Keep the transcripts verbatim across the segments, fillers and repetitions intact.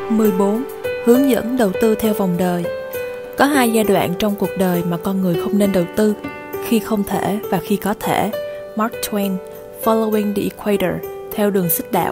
mười bốn. Hướng dẫn đầu tư theo vòng đời. Có hai giai đoạn trong cuộc đời mà con người không nên đầu tư: khi không thể và khi có thể. Mark Twain, Following the Equator, theo đường xích đạo.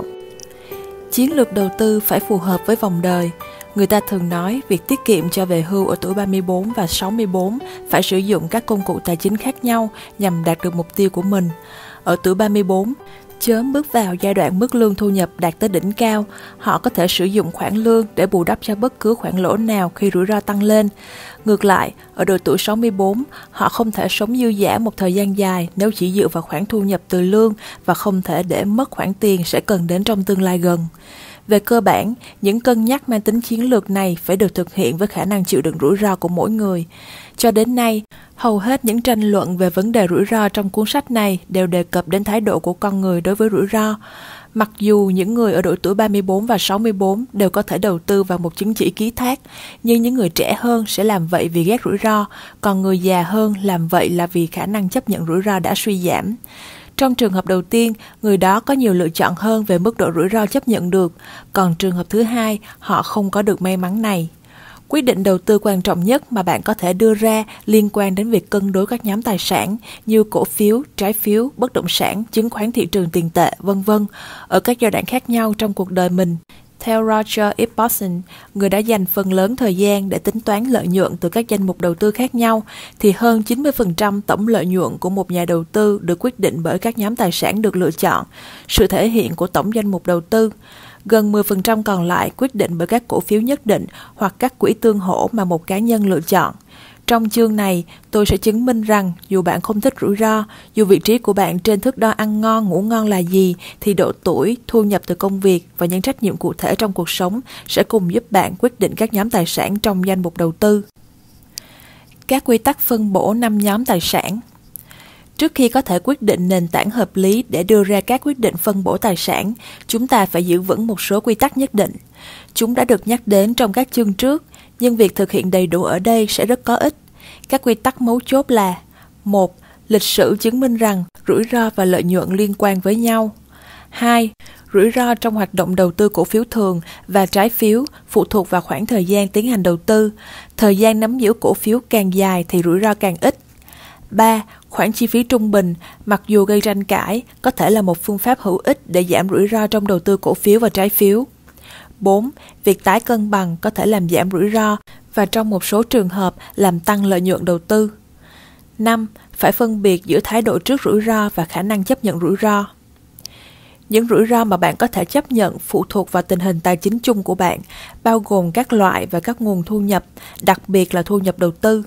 Chiến lược đầu tư phải phù hợp với vòng đời. Người ta thường nói việc tiết kiệm cho về hưu ở tuổi ba mươi bốn và sáu mươi bốn phải sử dụng các công cụ tài chính khác nhau nhằm đạt được mục tiêu của mình. Ở tuổi ba mươi bốn, chớm bước vào giai đoạn mức lương thu nhập đạt tới đỉnh cao, họ có thể sử dụng khoản lương để bù đắp cho bất cứ khoản lỗ nào khi rủi ro tăng lên. Ngược lại, ở độ tuổi sáu mươi bốn, họ không thể sống dư dả một thời gian dài nếu chỉ dựa vào khoản thu nhập từ lương và không thể để mất khoản tiền sẽ cần đến trong tương lai gần. Về cơ bản, những cân nhắc mang tính chiến lược này phải được thực hiện với khả năng chịu đựng rủi ro của mỗi người. Cho đến nay, hầu hết những tranh luận về vấn đề rủi ro trong cuốn sách này đều đề cập đến thái độ của con người đối với rủi ro. Mặc dù những người ở độ tuổi ba mươi bốn và sáu mươi bốn đều có thể đầu tư vào một chứng chỉ ký thác, nhưng những người trẻ hơn sẽ làm vậy vì ghét rủi ro, còn người già hơn làm vậy là vì khả năng chấp nhận rủi ro đã suy giảm. Trong trường hợp đầu tiên, người đó có nhiều lựa chọn hơn về mức độ rủi ro chấp nhận được, còn trường hợp thứ hai, họ không có được may mắn này. Quyết định đầu tư quan trọng nhất mà bạn có thể đưa ra liên quan đến việc cân đối các nhóm tài sản như cổ phiếu, trái phiếu, bất động sản, chứng khoán thị trường tiền tệ, vân vân ở các giai đoạn khác nhau trong cuộc đời mình. Theo Roger Ibbotson, người đã dành phần lớn thời gian để tính toán lợi nhuận từ các danh mục đầu tư khác nhau, thì hơn chín mươi phần trăm tổng lợi nhuận của một nhà đầu tư được quyết định bởi các nhóm tài sản được lựa chọn, sự thể hiện của tổng danh mục đầu tư. Gần mười phần trăm còn lại quyết định bởi các cổ phiếu nhất định hoặc các quỹ tương hỗ mà một cá nhân lựa chọn. Trong chương này, tôi sẽ chứng minh rằng dù bạn không thích rủi ro, dù vị trí của bạn trên thước đo ăn ngon, ngủ ngon là gì, thì độ tuổi, thu nhập từ công việc và những trách nhiệm cụ thể trong cuộc sống sẽ cùng giúp bạn quyết định các nhóm tài sản trong danh mục đầu tư. Các quy tắc phân bổ năm nhóm tài sản. Trước khi có thể quyết định nền tảng hợp lý để đưa ra các quyết định phân bổ tài sản, chúng ta phải giữ vững một số quy tắc nhất định. Chúng đã được nhắc đến trong các chương trước, nhưng việc thực hiện đầy đủ ở đây sẽ rất có ích. Các quy tắc mấu chốt là: một. Lịch sử chứng minh rằng rủi ro và lợi nhuận liên quan với nhau. hai. Rủi ro trong hoạt động đầu tư cổ phiếu thường và trái phiếu phụ thuộc vào khoảng thời gian tiến hành đầu tư. Thời gian nắm giữ cổ phiếu càng dài thì rủi ro càng ít. ba. Khoản chi phí trung bình, mặc dù gây tranh cãi, có thể là một phương pháp hữu ích để giảm rủi ro trong đầu tư cổ phiếu và trái phiếu. bốn. Việc tái cân bằng có thể làm giảm rủi ro và trong một số trường hợp làm tăng lợi nhuận đầu tư. năm. Phải phân biệt giữa thái độ trước rủi ro và khả năng chấp nhận rủi ro. Những rủi ro mà bạn có thể chấp nhận phụ thuộc vào tình hình tài chính chung của bạn, bao gồm các loại và các nguồn thu nhập, đặc biệt là thu nhập đầu tư.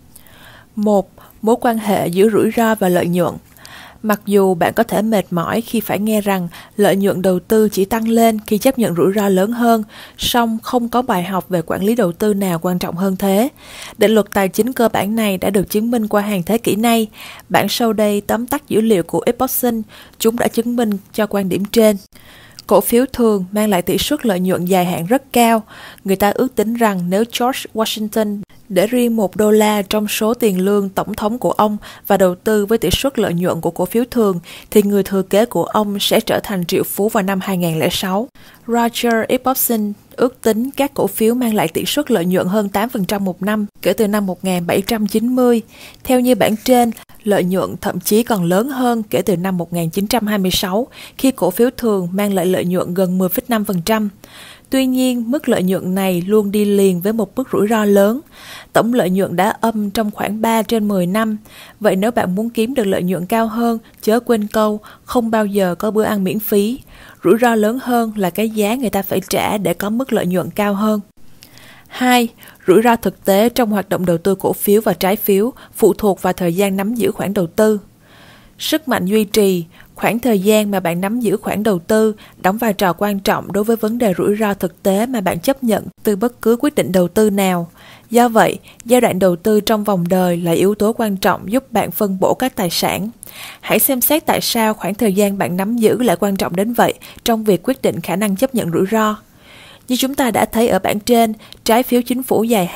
một. Mối quan hệ giữa rủi ro và lợi nhuận. Mặc dù bạn có thể mệt mỏi khi phải nghe rằng lợi nhuận đầu tư chỉ tăng lên khi chấp nhận rủi ro lớn hơn, song không có bài học về quản lý đầu tư nào quan trọng hơn thế. Định luật tài chính cơ bản này đã được chứng minh qua hàng thế kỷ nay. Bản sau đây tóm tắt dữ liệu của Ibbotson, chúng đã chứng minh cho quan điểm trên. Cổ phiếu thường mang lại tỷ suất lợi nhuận dài hạn rất cao. Người ta ước tính rằng nếu George Washington để riêng một đô la trong số tiền lương tổng thống của ông và đầu tư với tỷ suất lợi nhuận của cổ phiếu thường, thì người thừa kế của ông sẽ trở thành triệu phú vào năm hai nghìn không trăm lẻ sáu. Roger Ibbotson ước tính các cổ phiếu mang lại tỷ suất lợi nhuận hơn tám phần trăm một năm kể từ năm một nghìn bảy trăm chín mươi. Theo như bảng trên, lợi nhuận thậm chí còn lớn hơn kể từ năm một nghìn chín trăm hai mươi sáu, khi cổ phiếu thường mang lại lợi nhuận gần mười phẩy năm phần trăm. Tuy nhiên, mức lợi nhuận này luôn đi liền với một mức rủi ro lớn. Tổng lợi nhuận đã âm trong khoảng ba trên mười năm. Vậy nếu bạn muốn kiếm được lợi nhuận cao hơn, chớ quên câu, không bao giờ có bữa ăn miễn phí. Rủi ro lớn hơn là cái giá người ta phải trả để có mức lợi nhuận cao hơn. hai. Rủi ro thực tế trong hoạt động đầu tư cổ phiếu và trái phiếu phụ thuộc vào thời gian nắm giữ khoản đầu tư. Sức mạnh duy trì, khoảng thời gian mà bạn nắm giữ khoản đầu tư đóng vai trò quan trọng đối với vấn đề rủi ro thực tế mà bạn chấp nhận từ bất cứ quyết định đầu tư nào. Do vậy, giai đoạn đầu tư trong vòng đời là yếu tố quan trọng giúp bạn phân bổ các tài sản. Hãy xem xét tại sao khoảng thời gian bạn nắm giữ lại quan trọng đến vậy trong việc quyết định khả năng chấp nhận rủi ro. Như chúng ta đã thấy ở bảng trên, trái phiếu chính phủ dài hạn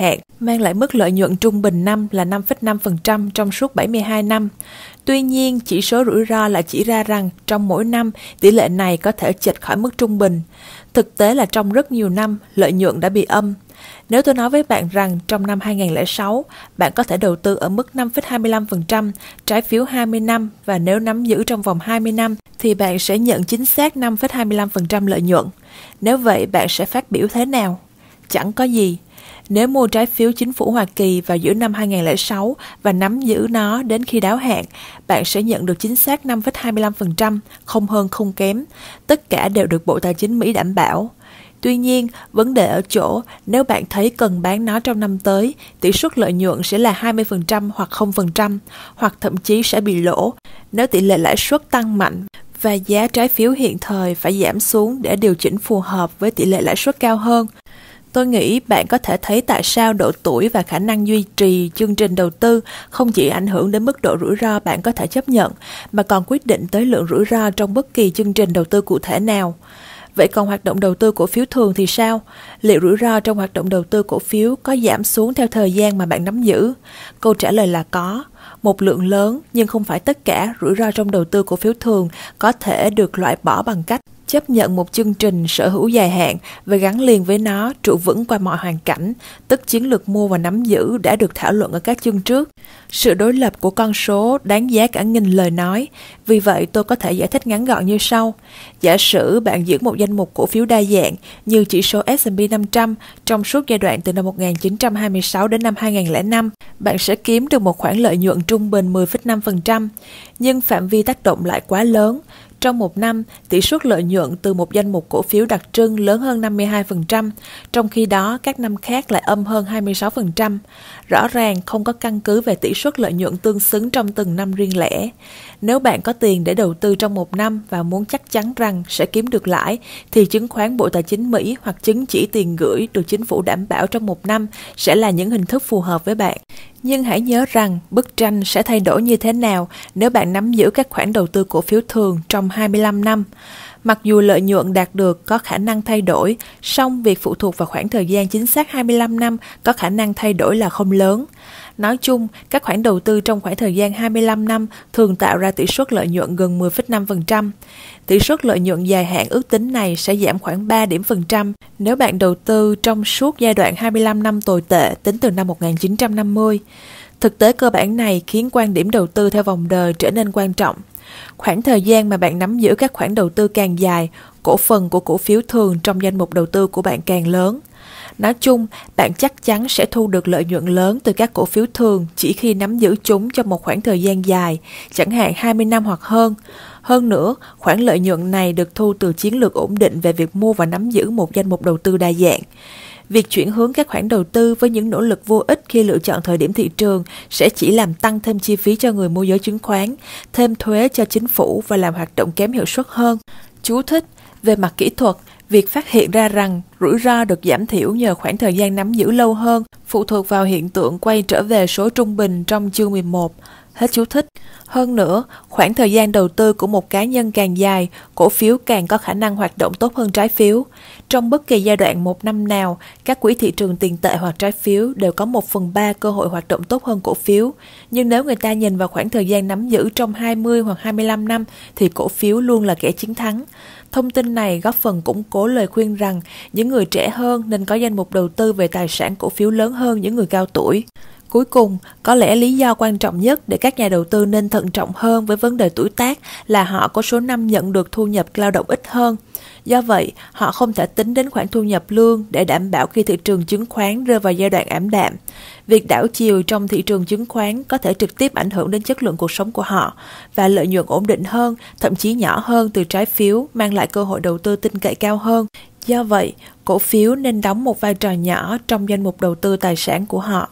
mang lại mức lợi nhuận trung bình năm là năm phẩy năm phần trăm trong suốt bảy mươi hai năm. Tuy nhiên, chỉ số rủi ro lại chỉ ra rằng trong mỗi năm, tỷ lệ này có thể chệch khỏi mức trung bình. Thực tế là trong rất nhiều năm, lợi nhuận đã bị âm. Nếu tôi nói với bạn rằng trong năm hai nghìn không trăm lẻ sáu, bạn có thể đầu tư ở mức năm phẩy hai mươi lăm phần trăm, trái phiếu hai mươi năm và nếu nắm giữ trong vòng hai mươi năm, thì bạn sẽ nhận chính xác năm phẩy hai mươi lăm phần trăm lợi nhuận. Nếu vậy, bạn sẽ phát biểu thế nào? Chẳng có gì. Nếu mua trái phiếu chính phủ Hoa Kỳ vào giữa năm hai nghìn không trăm lẻ sáu và nắm giữ nó đến khi đáo hạn, bạn sẽ nhận được chính xác năm phẩy hai mươi lăm phần trăm, không hơn không kém. Tất cả đều được Bộ Tài chính Mỹ đảm bảo. Tuy nhiên, vấn đề ở chỗ, nếu bạn thấy cần bán nó trong năm tới, tỷ suất lợi nhuận sẽ là hai mươi phần trăm hoặc không phần trăm, hoặc thậm chí sẽ bị lỗ nếu tỷ lệ lãi suất tăng mạnh và giá trái phiếu hiện thời phải giảm xuống để điều chỉnh phù hợp với tỷ lệ lãi suất cao hơn. Tôi nghĩ bạn có thể thấy tại sao độ tuổi và khả năng duy trì chương trình đầu tư không chỉ ảnh hưởng đến mức độ rủi ro bạn có thể chấp nhận, mà còn quyết định tới lượng rủi ro trong bất kỳ chương trình đầu tư cụ thể nào. Vậy còn hoạt động đầu tư cổ phiếu thường thì sao? Liệu rủi ro trong hoạt động đầu tư cổ phiếu có giảm xuống theo thời gian mà bạn nắm giữ? Câu trả lời là có. Một lượng lớn, nhưng không phải tất cả, rủi ro trong đầu tư cổ phiếu thường có thể được loại bỏ bằng cách chấp nhận một chương trình sở hữu dài hạn và gắn liền với nó trụ vững qua mọi hoàn cảnh, tức chiến lược mua và nắm giữ đã được thảo luận ở các chương trước. Sự đối lập của con số đáng giá cả nghìn lời nói, vì vậy tôi có thể giải thích ngắn gọn như sau. Giả sử bạn giữ một danh mục cổ phiếu đa dạng như chỉ số S and P năm trăm trong suốt giai đoạn từ năm một nghìn chín trăm hai mươi sáu đến năm hai nghìn không trăm lẻ năm, bạn sẽ kiếm được một khoản lợi nhuận trung bình mười phẩy năm phần trăm, nhưng phạm vi tác động lại quá lớn. Trong một năm, tỷ suất lợi nhuận từ một danh mục cổ phiếu đặc trưng lớn hơn năm mươi hai phần trăm, trong khi đó các năm khác lại âm hơn hai mươi sáu phần trăm. Rõ ràng không có căn cứ về tỷ suất lợi nhuận tương xứng trong từng năm riêng lẻ. Nếu bạn có tiền để đầu tư trong một năm và muốn chắc chắn rằng sẽ kiếm được lãi, thì chứng khoán Bộ Tài chính Mỹ hoặc chứng chỉ tiền gửi được chính phủ đảm bảo trong một năm sẽ là những hình thức phù hợp với bạn. Nhưng hãy nhớ rằng bức tranh sẽ thay đổi như thế nào nếu bạn nắm giữ các khoản đầu tư cổ phiếu thường trong hai mươi lăm năm. Mặc dù lợi nhuận đạt được có khả năng thay đổi, song việc phụ thuộc vào khoảng thời gian chính xác hai mươi lăm năm có khả năng thay đổi là không lớn. Nói chung, các khoản đầu tư trong khoảng thời gian hai mươi lăm năm thường tạo ra tỷ suất lợi nhuận gần mười phẩy năm phần trăm. Tỷ suất lợi nhuận dài hạn ước tính này sẽ giảm khoảng ba điểm phần trăm nếu bạn đầu tư trong suốt giai đoạn hai mươi lăm năm tồi tệ tính từ năm một nghìn chín trăm năm mươi. Thực tế cơ bản này khiến quan điểm đầu tư theo vòng đời trở nên quan trọng. Khoảng thời gian mà bạn nắm giữ các khoản đầu tư càng dài, cổ phần của cổ phiếu thường trong danh mục đầu tư của bạn càng lớn. Nói chung, bạn chắc chắn sẽ thu được lợi nhuận lớn từ các cổ phiếu thường chỉ khi nắm giữ chúng trong một khoảng thời gian dài, chẳng hạn hai mươi năm hoặc hơn. Hơn nữa, khoản lợi nhuận này được thu từ chiến lược ổn định về việc mua và nắm giữ một danh mục đầu tư đa dạng. Việc chuyển hướng các khoản đầu tư với những nỗ lực vô ích khi lựa chọn thời điểm thị trường sẽ chỉ làm tăng thêm chi phí cho người môi giới chứng khoán, thêm thuế cho chính phủ và làm hoạt động kém hiệu suất hơn. Chú thích: về mặt kỹ thuật, việc phát hiện ra rằng rủi ro được giảm thiểu nhờ khoảng thời gian nắm giữ lâu hơn phụ thuộc vào hiện tượng quay trở về số trung bình trong chương mười một. Hết chú thích. Hơn nữa, khoảng thời gian đầu tư của một cá nhân càng dài, cổ phiếu càng có khả năng hoạt động tốt hơn trái phiếu. Trong bất kỳ giai đoạn một năm nào, các quỹ thị trường tiền tệ hoặc trái phiếu đều có một phần ba cơ hội hoạt động tốt hơn cổ phiếu. Nhưng nếu người ta nhìn vào khoảng thời gian nắm giữ trong hai mươi hoặc hai mươi lăm năm, thì cổ phiếu luôn là kẻ chiến thắng. Thông tin này góp phần củng cố lời khuyên rằng những người trẻ hơn nên có danh mục đầu tư về tài sản cổ phiếu lớn hơn những người cao tuổi. Cuối cùng, có lẽ lý do quan trọng nhất để các nhà đầu tư nên thận trọng hơn với vấn đề tuổi tác là họ có số năm nhận được thu nhập lao động ít hơn. Do vậy, họ không thể tính đến khoản thu nhập lương để đảm bảo khi thị trường chứng khoán rơi vào giai đoạn ảm đạm. Việc đảo chiều trong thị trường chứng khoán có thể trực tiếp ảnh hưởng đến chất lượng cuộc sống của họ, và lợi nhuận ổn định hơn, thậm chí nhỏ hơn từ trái phiếu mang lại cơ hội đầu tư tin cậy cao hơn. Do vậy, cổ phiếu nên đóng một vai trò nhỏ trong danh mục đầu tư tài sản của họ.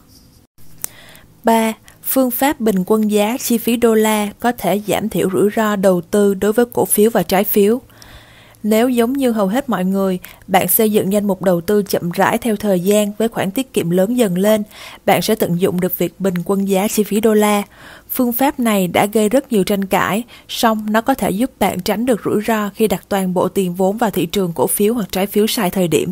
ba. Phương pháp bình quân giá chi phí đô la có thể giảm thiểu rủi ro đầu tư đối với cổ phiếu và trái phiếu. Nếu giống như hầu hết mọi người, bạn xây dựng danh mục đầu tư chậm rãi theo thời gian với khoản tiết kiệm lớn dần lên, bạn sẽ tận dụng được việc bình quân giá chi phí đô la. Phương pháp này đã gây rất nhiều tranh cãi, song nó có thể giúp bạn tránh được rủi ro khi đặt toàn bộ tiền vốn vào thị trường cổ phiếu hoặc trái phiếu sai thời điểm.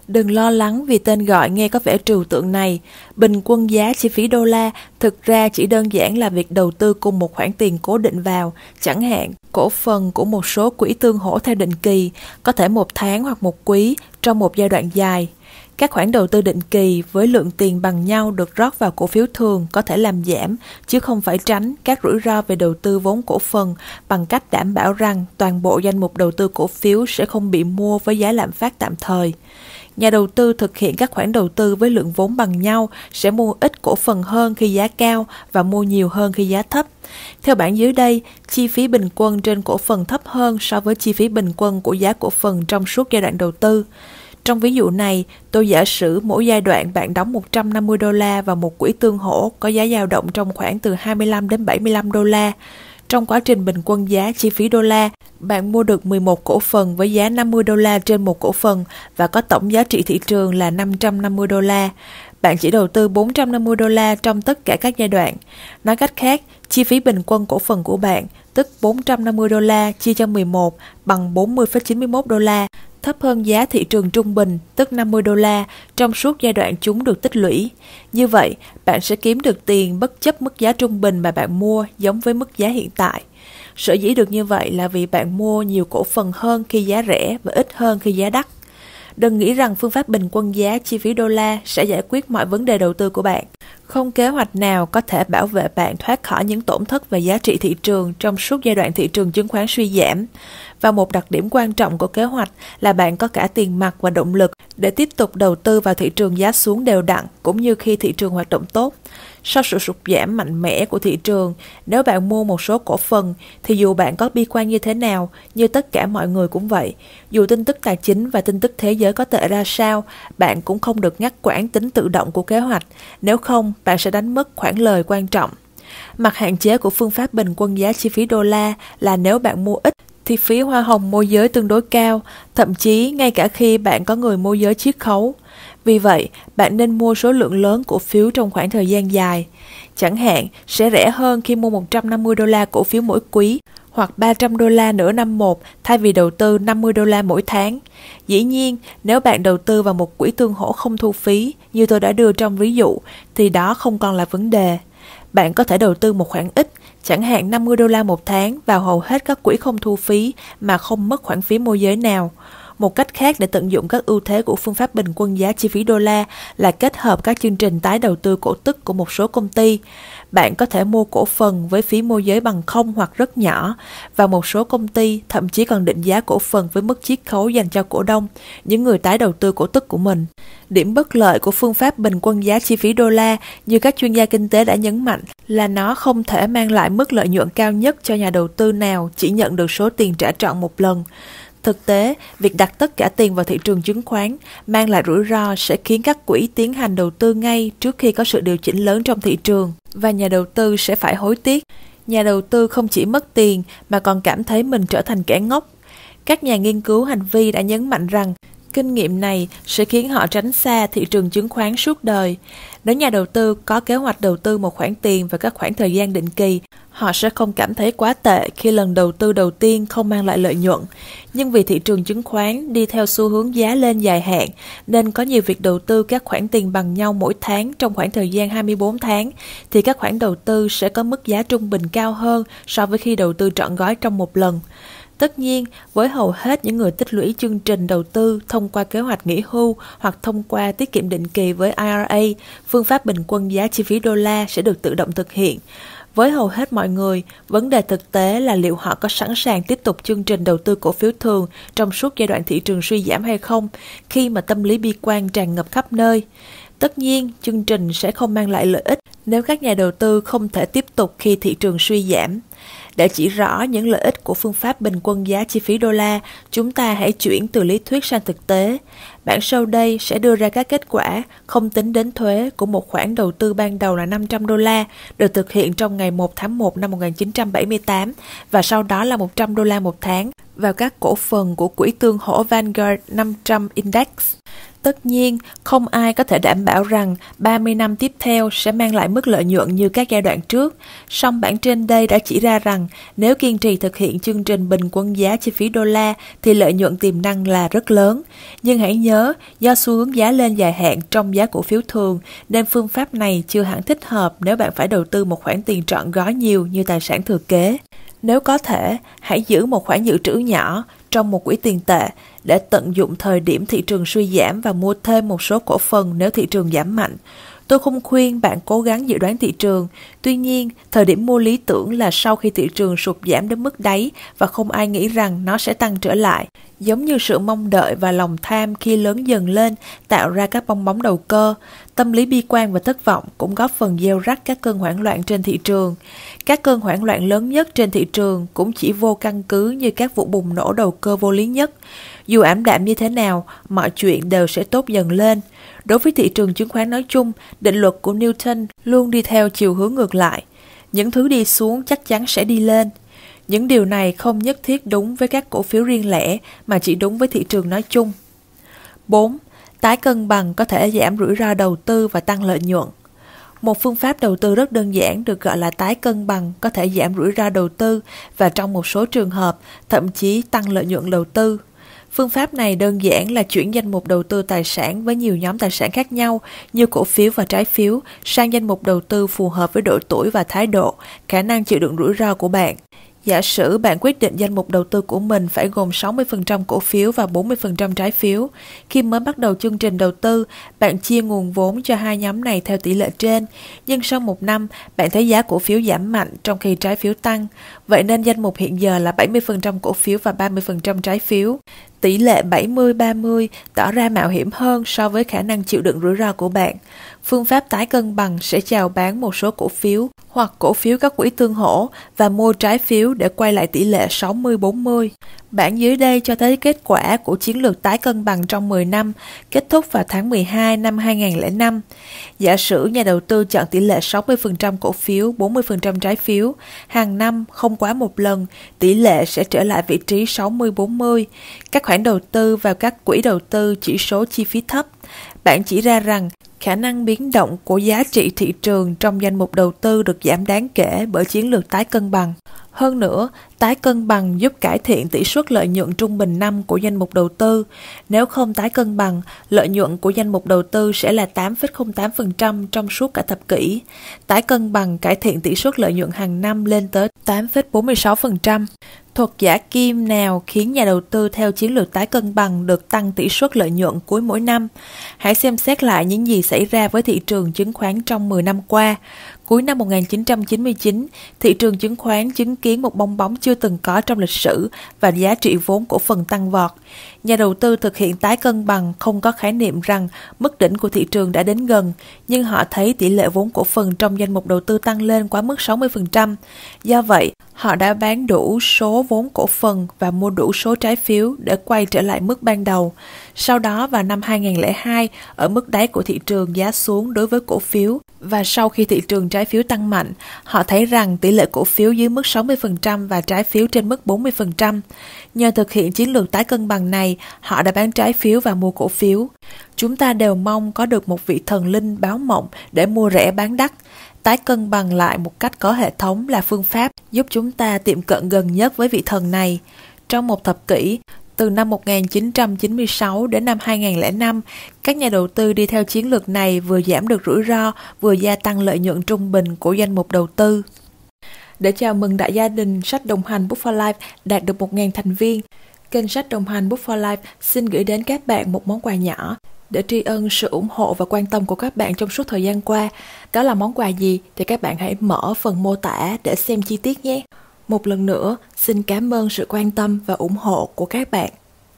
Đừng lo lắng vì tên gọi nghe có vẻ trừu tượng này. Bình quân giá chi phí đô la thực ra chỉ đơn giản là việc đầu tư cùng một khoản tiền cố định vào, chẳng hạn cổ phần của một số quỹ tương hỗ theo định kỳ, có thể một tháng hoặc một quý trong một giai đoạn dài. Các khoản đầu tư định kỳ với lượng tiền bằng nhau được rót vào cổ phiếu thường có thể làm giảm, chứ không phải tránh các rủi ro về đầu tư vốn cổ phần bằng cách đảm bảo rằng toàn bộ danh mục đầu tư cổ phiếu sẽ không bị mua với giá lạm phát tạm thời. Nhà đầu tư thực hiện các khoản đầu tư với lượng vốn bằng nhau sẽ mua ít cổ phần hơn khi giá cao và mua nhiều hơn khi giá thấp. Theo bảng dưới đây, chi phí bình quân trên cổ phần thấp hơn so với chi phí bình quân của giá cổ phần trong suốt giai đoạn đầu tư. Trong ví dụ này, tôi giả sử mỗi giai đoạn bạn đóng một trăm năm mươi đô la vào một quỹ tương hỗ có giá dao động trong khoảng từ hai mươi lăm đến bảy mươi lăm đô la. Trong quá trình bình quân giá chi phí đô la, bạn mua được mười một cổ phần với giá năm mươi đô la trên một cổ phần và có tổng giá trị thị trường là năm trăm năm mươi đô la. Bạn chỉ đầu tư bốn trăm năm mươi đô la trong tất cả các giai đoạn. Nói cách khác, chi phí bình quân cổ phần của bạn, tức bốn trăm năm mươi đô la chia cho mười một bằng bốn mươi phẩy chín mươi mốt đô la, thấp hơn giá thị trường trung bình, tức năm mươi đô la, trong suốt giai đoạn chúng được tích lũy. Như vậy, bạn sẽ kiếm được tiền bất chấp mức giá trung bình mà bạn mua giống với mức giá hiện tại. Sở dĩ được như vậy là vì bạn mua nhiều cổ phần hơn khi giá rẻ và ít hơn khi giá đắt. Đừng nghĩ rằng phương pháp bình quân giá chi phí đô la sẽ giải quyết mọi vấn đề đầu tư của bạn. Không kế hoạch nào có thể bảo vệ bạn thoát khỏi những tổn thất về giá trị thị trường trong suốt giai đoạn thị trường chứng khoán suy giảm. Và một đặc điểm quan trọng của kế hoạch là bạn có cả tiền mặt và động lực để tiếp tục đầu tư vào thị trường giá xuống đều đặn cũng như khi thị trường hoạt động tốt. Sau sự sụt giảm mạnh mẽ của thị trường, nếu bạn mua một số cổ phần thì dù bạn có bi quan như thế nào, như tất cả mọi người cũng vậy, dù tin tức tài chính và tin tức thế giới có tệ ra sao, bạn cũng không được ngắt quãng tính tự động của kế hoạch, nếu không bạn sẽ đánh mất khoản lời quan trọng. Mặt hạn chế của phương pháp bình quân giá chi phí đô la là nếu bạn mua ít thì phí hoa hồng môi giới tương đối cao, thậm chí ngay cả khi bạn có người môi giới chiết khấu. Vì vậy, bạn nên mua số lượng lớn cổ phiếu trong khoảng thời gian dài. Chẳng hạn, sẽ rẻ hơn khi mua một trăm năm mươi đô la cổ phiếu mỗi quý hoặc ba trăm đô la nửa năm một thay vì đầu tư năm mươi đô la mỗi tháng. Dĩ nhiên, nếu bạn đầu tư vào một quỹ tương hỗ không thu phí, như tôi đã đưa trong ví dụ, thì đó không còn là vấn đề. Bạn có thể đầu tư một khoản ít, chẳng hạn năm mươi đô la một tháng vào hầu hết các quỹ không thu phí mà không mất khoản phí môi giới nào. Một cách khác để tận dụng các ưu thế của phương pháp bình quân giá chi phí đô la là kết hợp các chương trình tái đầu tư cổ tức của một số công ty. Bạn có thể mua cổ phần với phí môi giới bằng không hoặc rất nhỏ, và một số công ty thậm chí còn định giá cổ phần với mức chiết khấu dành cho cổ đông, những người tái đầu tư cổ tức của mình. Điểm bất lợi của phương pháp bình quân giá chi phí đô la, như các chuyên gia kinh tế đã nhấn mạnh, là nó không thể mang lại mức lợi nhuận cao nhất cho nhà đầu tư nào chỉ nhận được số tiền trả trọn một lần. Thực tế, việc đặt tất cả tiền vào thị trường chứng khoán mang lại rủi ro sẽ khiến các quỹ tiến hành đầu tư ngay trước khi có sự điều chỉnh lớn trong thị trường, và nhà đầu tư sẽ phải hối tiếc. Nhà đầu tư không chỉ mất tiền mà còn cảm thấy mình trở thành kẻ ngốc. Các nhà nghiên cứu hành vi đã nhấn mạnh rằng kinh nghiệm này sẽ khiến họ tránh xa thị trường chứng khoán suốt đời. Nếu nhà đầu tư có kế hoạch đầu tư một khoản tiền vào các khoảng thời gian định kỳ, họ sẽ không cảm thấy quá tệ khi lần đầu tư đầu tiên không mang lại lợi nhuận. Nhưng vì thị trường chứng khoán đi theo xu hướng giá lên dài hạn, nên có nhiều việc đầu tư các khoản tiền bằng nhau mỗi tháng trong khoảng thời gian hai mươi bốn tháng, thì các khoản đầu tư sẽ có mức giá trung bình cao hơn so với khi đầu tư trọn gói trong một lần. Tất nhiên, với hầu hết những người tích lũy chương trình đầu tư thông qua kế hoạch nghỉ hưu hoặc thông qua tiết kiệm định kỳ với I R A, phương pháp bình quân giá chi phí đô la sẽ được tự động thực hiện. Với hầu hết mọi người, vấn đề thực tế là liệu họ có sẵn sàng tiếp tục chương trình đầu tư cổ phiếu thường trong suốt giai đoạn thị trường suy giảm hay không, khi mà tâm lý bi quan tràn ngập khắp nơi. Tất nhiên, chương trình sẽ không mang lại lợi ích nếu các nhà đầu tư không thể tiếp tục khi thị trường suy giảm. Để chỉ rõ những lợi ích của phương pháp bình quân giá chi phí đô la, chúng ta hãy chuyển từ lý thuyết sang thực tế. Bảng sau đây sẽ đưa ra các kết quả không tính đến thuế của một khoản đầu tư ban đầu là năm trăm đô la được thực hiện trong ngày một tháng một năm một nghìn chín trăm bảy mươi tám và sau đó là một trăm đô la một tháng vào các cổ phần của quỹ tương hỗ Vanguard năm trăm Index. Tất nhiên, không ai có thể đảm bảo rằng ba mươi năm tiếp theo sẽ mang lại mức lợi nhuận như các giai đoạn trước. Song bảng trên đây đã chỉ ra rằng nếu kiên trì thực hiện chương trình bình quân giá chi phí đô la thì lợi nhuận tiềm năng là rất lớn. Nhưng hãy nhớ nhớ, do xu hướng giá lên dài hạn trong giá cổ phiếu thường, nên phương pháp này chưa hẳn thích hợp nếu bạn phải đầu tư một khoản tiền trọn gói nhiều như tài sản thừa kế. Nếu có thể, hãy giữ một khoản dự trữ nhỏ trong một quỹ tiền tệ để tận dụng thời điểm thị trường suy giảm và mua thêm một số cổ phần nếu thị trường giảm mạnh. Tôi không khuyên bạn cố gắng dự đoán thị trường, tuy nhiên, thời điểm mua lý tưởng là sau khi thị trường sụt giảm đến mức đáy và không ai nghĩ rằng nó sẽ tăng trở lại. Giống như sự mong đợi và lòng tham khi lớn dần lên tạo ra các bong bóng đầu cơ, tâm lý bi quan và thất vọng cũng góp phần gieo rắc các cơn hoảng loạn trên thị trường. Các cơn hoảng loạn lớn nhất trên thị trường cũng chỉ vô căn cứ như các vụ bùng nổ đầu cơ vô lý nhất. Dù ảm đạm như thế nào, mọi chuyện đều sẽ tốt dần lên. Đối với thị trường chứng khoán nói chung, định luật của Newton luôn đi theo chiều hướng ngược lại. Những thứ đi xuống chắc chắn sẽ đi lên. Những điều này không nhất thiết đúng với các cổ phiếu riêng lẻ mà chỉ đúng với thị trường nói chung. bốn. Tái cân bằng có thể giảm rủi ro đầu tư và tăng lợi nhuận. Một phương pháp đầu tư rất đơn giản được gọi là tái cân bằng có thể giảm rủi ro đầu tư và trong một số trường hợp thậm chí tăng lợi nhuận đầu tư. Phương pháp này đơn giản là chuyển danh mục đầu tư tài sản với nhiều nhóm tài sản khác nhau như cổ phiếu và trái phiếu sang danh mục đầu tư phù hợp với độ tuổi và thái độ, khả năng chịu đựng rủi ro của bạn. Giả sử bạn quyết định danh mục đầu tư của mình phải gồm sáu mươi phần trăm cổ phiếu và bốn mươi phần trăm trái phiếu. Khi mới bắt đầu chương trình đầu tư, bạn chia nguồn vốn cho hai nhóm này theo tỷ lệ trên, nhưng sau một năm, bạn thấy giá cổ phiếu giảm mạnh trong khi trái phiếu tăng. Vậy nên danh mục hiện giờ là bảy mươi phần trăm cổ phiếu và ba mươi phần trăm trái phiếu. Tỷ lệ bảy mươi ba mươi tỏ ra mạo hiểm hơn so với khả năng chịu đựng rủi ro của bạn. Phương pháp tái cân bằng sẽ chào bán một số cổ phiếu hoặc cổ phiếu các quỹ tương hỗ và mua trái phiếu để quay lại tỷ lệ sáu mươi bốn mươi. Bảng dưới đây cho thấy kết quả của chiến lược tái cân bằng trong mười năm, kết thúc vào tháng mười hai năm hai nghìn không trăm lẻ năm. Giả sử nhà đầu tư chọn tỷ lệ sáu mươi phần trăm cổ phiếu, bốn mươi phần trăm trái phiếu, hàng năm không quá một lần, tỷ lệ sẽ trở lại vị trí sáu mươi bốn mươi. Các khoản đầu tư vào các quỹ đầu tư chỉ số chi phí thấp. Bạn chỉ ra rằng khả năng biến động của giá trị thị trường trong danh mục đầu tư được giảm đáng kể bởi chiến lược tái cân bằng. Hơn nữa, tái cân bằng giúp cải thiện tỷ suất lợi nhuận trung bình năm của danh mục đầu tư. Nếu không tái cân bằng, lợi nhuận của danh mục đầu tư sẽ là tám phẩy không tám phần trăm trong suốt cả thập kỷ. Tái cân bằng cải thiện tỷ suất lợi nhuận hàng năm lên tới tám phẩy bốn mươi sáu phần trăm. Thuật giả kim nào khiến nhà đầu tư theo chiến lược tái cân bằng được tăng tỷ suất lợi nhuận cuối mỗi năm? Hãy xem xét lại những gì xảy ra với thị trường chứng khoán trong mười năm qua. Cuối năm một nghìn chín trăm chín mươi chín, thị trường chứng khoán chứng kiến một bong bóng chưa từng có trong lịch sử và giá trị vốn cổ phần tăng vọt. Nhà đầu tư thực hiện tái cân bằng không có khái niệm rằng mức đỉnh của thị trường đã đến gần, nhưng họ thấy tỷ lệ vốn cổ phần trong danh mục đầu tư tăng lên quá mức sáu mươi phần trăm. Do vậy, họ đã bán đủ số vốn cổ phần và mua đủ số trái phiếu để quay trở lại mức ban đầu. Sau đó vào năm hai nghìn không trăm lẻ hai, ở mức đáy của thị trường giá xuống đối với cổ phiếu, và sau khi thị trường trái phiếu tăng mạnh, họ thấy rằng tỷ lệ cổ phiếu dưới mức sáu mươi phần trăm và trái phiếu trên mức bốn mươi phần trăm. Nhờ thực hiện chiến lược tái cân bằng này, họ đã bán trái phiếu và mua cổ phiếu. Chúng ta đều mong có được một vị thần linh báo mộng để mua rẻ bán đắt. Tái cân bằng lại một cách có hệ thống là phương pháp giúp chúng ta tiệm cận gần nhất với vị thần này. Trong một thập kỷ, từ năm một nghìn chín trăm chín mươi sáu đến năm hai nghìn không trăm lẻ năm, các nhà đầu tư đi theo chiến lược này vừa giảm được rủi ro, vừa gia tăng lợi nhuận trung bình của danh mục đầu tư. Để chào mừng đại gia đình sách đồng hành Book for Life đạt được một nghìn thành viên, kênh sách đồng hành Book for Life xin gửi đến các bạn một món quà nhỏ để tri ân sự ủng hộ và quan tâm của các bạn trong suốt thời gian qua. Đó là món quà gì thì các bạn hãy mở phần mô tả để xem chi tiết nhé. Một lần nữa, xin cảm ơn sự quan tâm và ủng hộ của các bạn.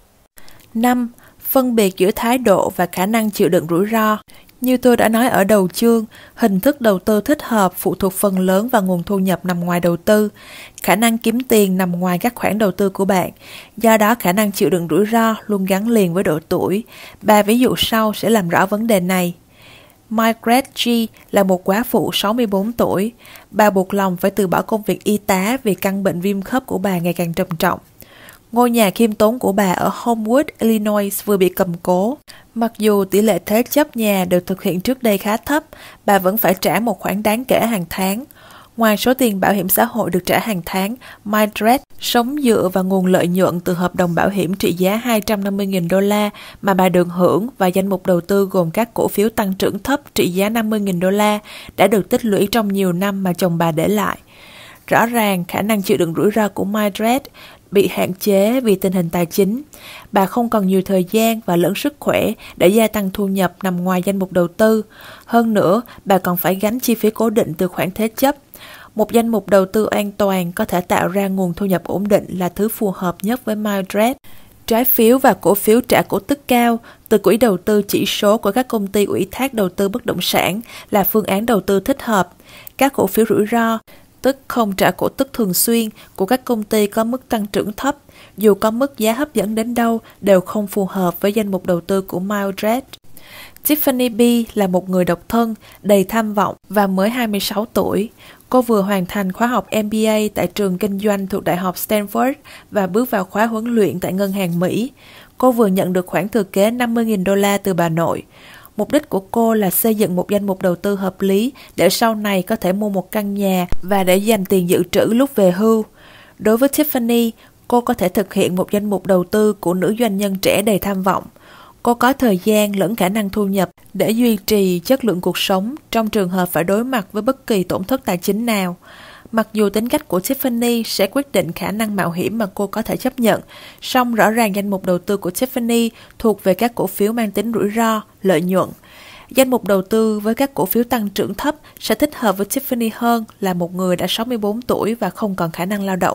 năm. Phân biệt giữa thái độ và khả năng chịu đựng rủi ro. Như tôi đã nói ở đầu chương, hình thức đầu tư thích hợp phụ thuộc phần lớn vào nguồn thu nhập nằm ngoài đầu tư. Khả năng kiếm tiền nằm ngoài các khoản đầu tư của bạn. Do đó, khả năng chịu đựng rủi ro luôn gắn liền với độ tuổi. Ba ví dụ sau sẽ làm rõ vấn đề này. Margaret G. là một góa phụ sáu mươi bốn tuổi. Bà buộc lòng phải từ bỏ công việc y tá vì căn bệnh viêm khớp của bà ngày càng trầm trọng. Ngôi nhà khiêm tốn của bà ở Homewood, Illinois vừa bị cầm cố. Mặc dù tỷ lệ thế chấp nhà được thực hiện trước đây khá thấp, bà vẫn phải trả một khoản đáng kể hàng tháng. Ngoài số tiền bảo hiểm xã hội được trả hàng tháng, Mildred sống dựa vào nguồn lợi nhuận từ hợp đồng bảo hiểm trị giá hai trăm năm mươi nghìn đô la mà bà được hưởng và danh mục đầu tư gồm các cổ phiếu tăng trưởng thấp trị giá năm mươi nghìn đô la đã được tích lũy trong nhiều năm mà chồng bà để lại. Rõ ràng, khả năng chịu đựng rủi ro của Mildred bị hạn chế vì tình hình tài chính. Bà không còn nhiều thời gian và lẫn sức khỏe để gia tăng thu nhập nằm ngoài danh mục đầu tư. Hơn nữa, bà còn phải gánh chi phí cố định từ khoản thế chấp. Một danh mục đầu tư an toàn có thể tạo ra nguồn thu nhập ổn định là thứ phù hợp nhất với Mildred. Trái phiếu và cổ phiếu trả cổ tức cao từ quỹ đầu tư chỉ số của các công ty ủy thác đầu tư bất động sản là phương án đầu tư thích hợp. Các cổ phiếu rủi ro, tức không trả cổ tức thường xuyên của các công ty có mức tăng trưởng thấp, dù có mức giá hấp dẫn đến đâu, đều không phù hợp với danh mục đầu tư của Mildred. Tiffany B là một người độc thân, đầy tham vọng và mới hai mươi sáu tuổi. Cô vừa hoàn thành khóa học M B A tại trường kinh doanh thuộc Đại học Stanford và bước vào khóa huấn luyện tại ngân hàng Mỹ. Cô vừa nhận được khoản thừa kế năm mươi nghìn đô la từ bà nội. Mục đích của cô là xây dựng một danh mục đầu tư hợp lý để sau này có thể mua một căn nhà và để dành tiền dự trữ lúc về hưu. Đối với Tiffany, cô có thể thực hiện một danh mục đầu tư của nữ doanh nhân trẻ đầy tham vọng. Cô có thời gian lẫn khả năng thu nhập để duy trì chất lượng cuộc sống trong trường hợp phải đối mặt với bất kỳ tổn thất tài chính nào. Mặc dù tính cách của Tiffany sẽ quyết định khả năng mạo hiểm mà cô có thể chấp nhận, song rõ ràng danh mục đầu tư của Tiffany thuộc về các cổ phiếu mang tính rủi ro, lợi nhuận. Danh mục đầu tư với các cổ phiếu tăng trưởng thấp sẽ thích hợp với Tiffany hơn là một người đã sáu mươi bốn tuổi và không còn khả năng lao động.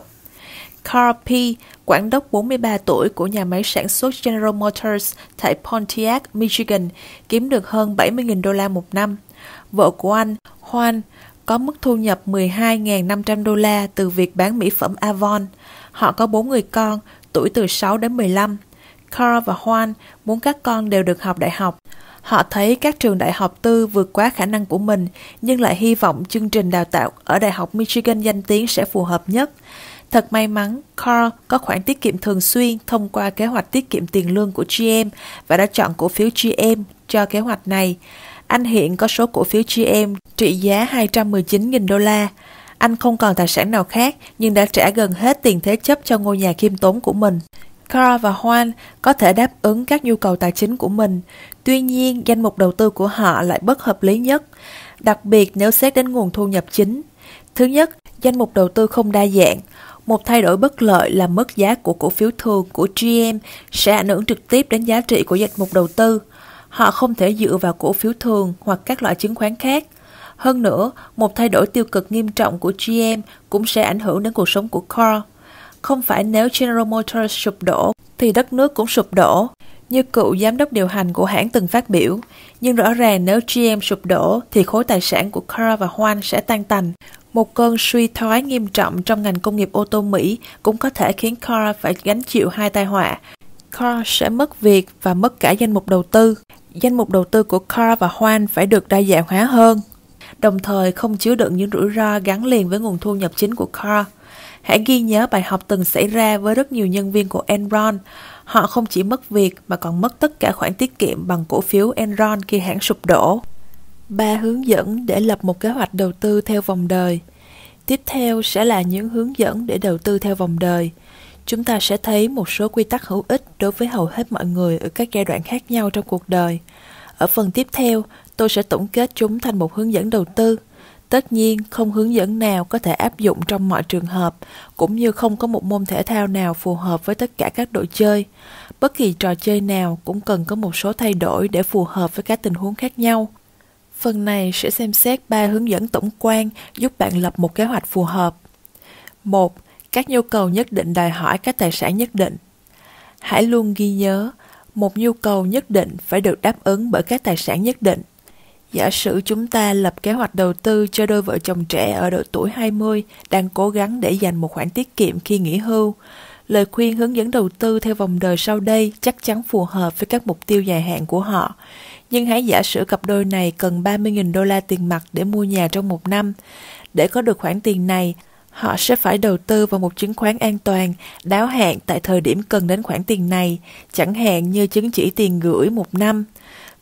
Carl P., quản đốc bốn mươi ba tuổi của nhà máy sản xuất General Motors tại Pontiac, Michigan, kiếm được hơn bảy mươi nghìn đô la một năm. Vợ của anh, Juan, có mức thu nhập mười hai nghìn năm trăm đô la từ việc bán mỹ phẩm Avon. Họ có bốn người con, tuổi từ sáu đến mười lăm. Carl và Juan muốn các con đều được học đại học. Họ thấy các trường đại học tư vượt quá khả năng của mình, nhưng lại hy vọng chương trình đào tạo ở Đại học Michigan danh tiếng sẽ phù hợp nhất. Thật may mắn, Carl có khoản tiết kiệm thường xuyên thông qua kế hoạch tiết kiệm tiền lương của G M và đã chọn cổ phiếu G M cho kế hoạch này. Anh hiện có số cổ phiếu G M trị giá hai trăm mười chín nghìn đô la. Anh không còn tài sản nào khác nhưng đã trả gần hết tiền thế chấp cho ngôi nhà khiêm tốn của mình. Carl và Juan có thể đáp ứng các nhu cầu tài chính của mình. Tuy nhiên, danh mục đầu tư của họ lại bất hợp lý nhất, đặc biệt nếu xét đến nguồn thu nhập chính. Thứ nhất, danh mục đầu tư không đa dạng. Một thay đổi bất lợi là mức giá của cổ phiếu thường của G M sẽ ảnh hưởng trực tiếp đến giá trị của danh mục đầu tư. Họ không thể dựa vào cổ phiếu thường hoặc các loại chứng khoán khác. Hơn nữa, một thay đổi tiêu cực nghiêm trọng của G M cũng sẽ ảnh hưởng đến cuộc sống của Carl. Không phải nếu General Motors sụp đổ thì đất nước cũng sụp đổ, như cựu giám đốc điều hành của hãng từng phát biểu. Nhưng rõ ràng nếu G M sụp đổ thì khối tài sản của Carl và Juan sẽ tan tành. Một cơn suy thoái nghiêm trọng trong ngành công nghiệp ô tô Mỹ cũng có thể khiến Carl phải gánh chịu hai tai họa. Carl sẽ mất việc và mất cả danh mục đầu tư. Danh mục đầu tư của Carl và Juan phải được đa dạng hóa hơn, đồng thời không chứa đựng những rủi ro gắn liền với nguồn thu nhập chính của Carl. Hãy ghi nhớ bài học từng xảy ra với rất nhiều nhân viên của Enron. Họ không chỉ mất việc mà còn mất tất cả khoản tiết kiệm bằng cổ phiếu Enron khi hãng sụp đổ. Ba hướng dẫn để lập một kế hoạch đầu tư theo vòng đời. Tiếp theo sẽ là những hướng dẫn để đầu tư theo vòng đời. Chúng ta sẽ thấy một số quy tắc hữu ích đối với hầu hết mọi người ở các giai đoạn khác nhau trong cuộc đời. Ở phần tiếp theo, tôi sẽ tổng kết chúng thành một hướng dẫn đầu tư. Tất nhiên, không hướng dẫn nào có thể áp dụng trong mọi trường hợp, cũng như không có một môn thể thao nào phù hợp với tất cả các đội chơi. Bất kỳ trò chơi nào cũng cần có một số thay đổi để phù hợp với các tình huống khác nhau. Phần này sẽ xem xét ba hướng dẫn tổng quan giúp bạn lập một kế hoạch phù hợp. một. Các nhu cầu nhất định đòi hỏi các tài sản nhất định. Hãy luôn ghi nhớ, một nhu cầu nhất định phải được đáp ứng bởi các tài sản nhất định. Giả sử chúng ta lập kế hoạch đầu tư cho đôi vợ chồng trẻ ở độ tuổi hai mươi đang cố gắng để dành một khoản tiết kiệm khi nghỉ hưu. Lời khuyên hướng dẫn đầu tư theo vòng đời sau đây chắc chắn phù hợp với các mục tiêu dài hạn của họ. Nhưng hãy giả sử cặp đôi này cần ba mươi nghìn đô la tiền mặt để mua nhà trong một năm. Để có được khoản tiền này, họ sẽ phải đầu tư vào một chứng khoán an toàn, đáo hạn tại thời điểm cần đến khoản tiền này, chẳng hạn như chứng chỉ tiền gửi một năm.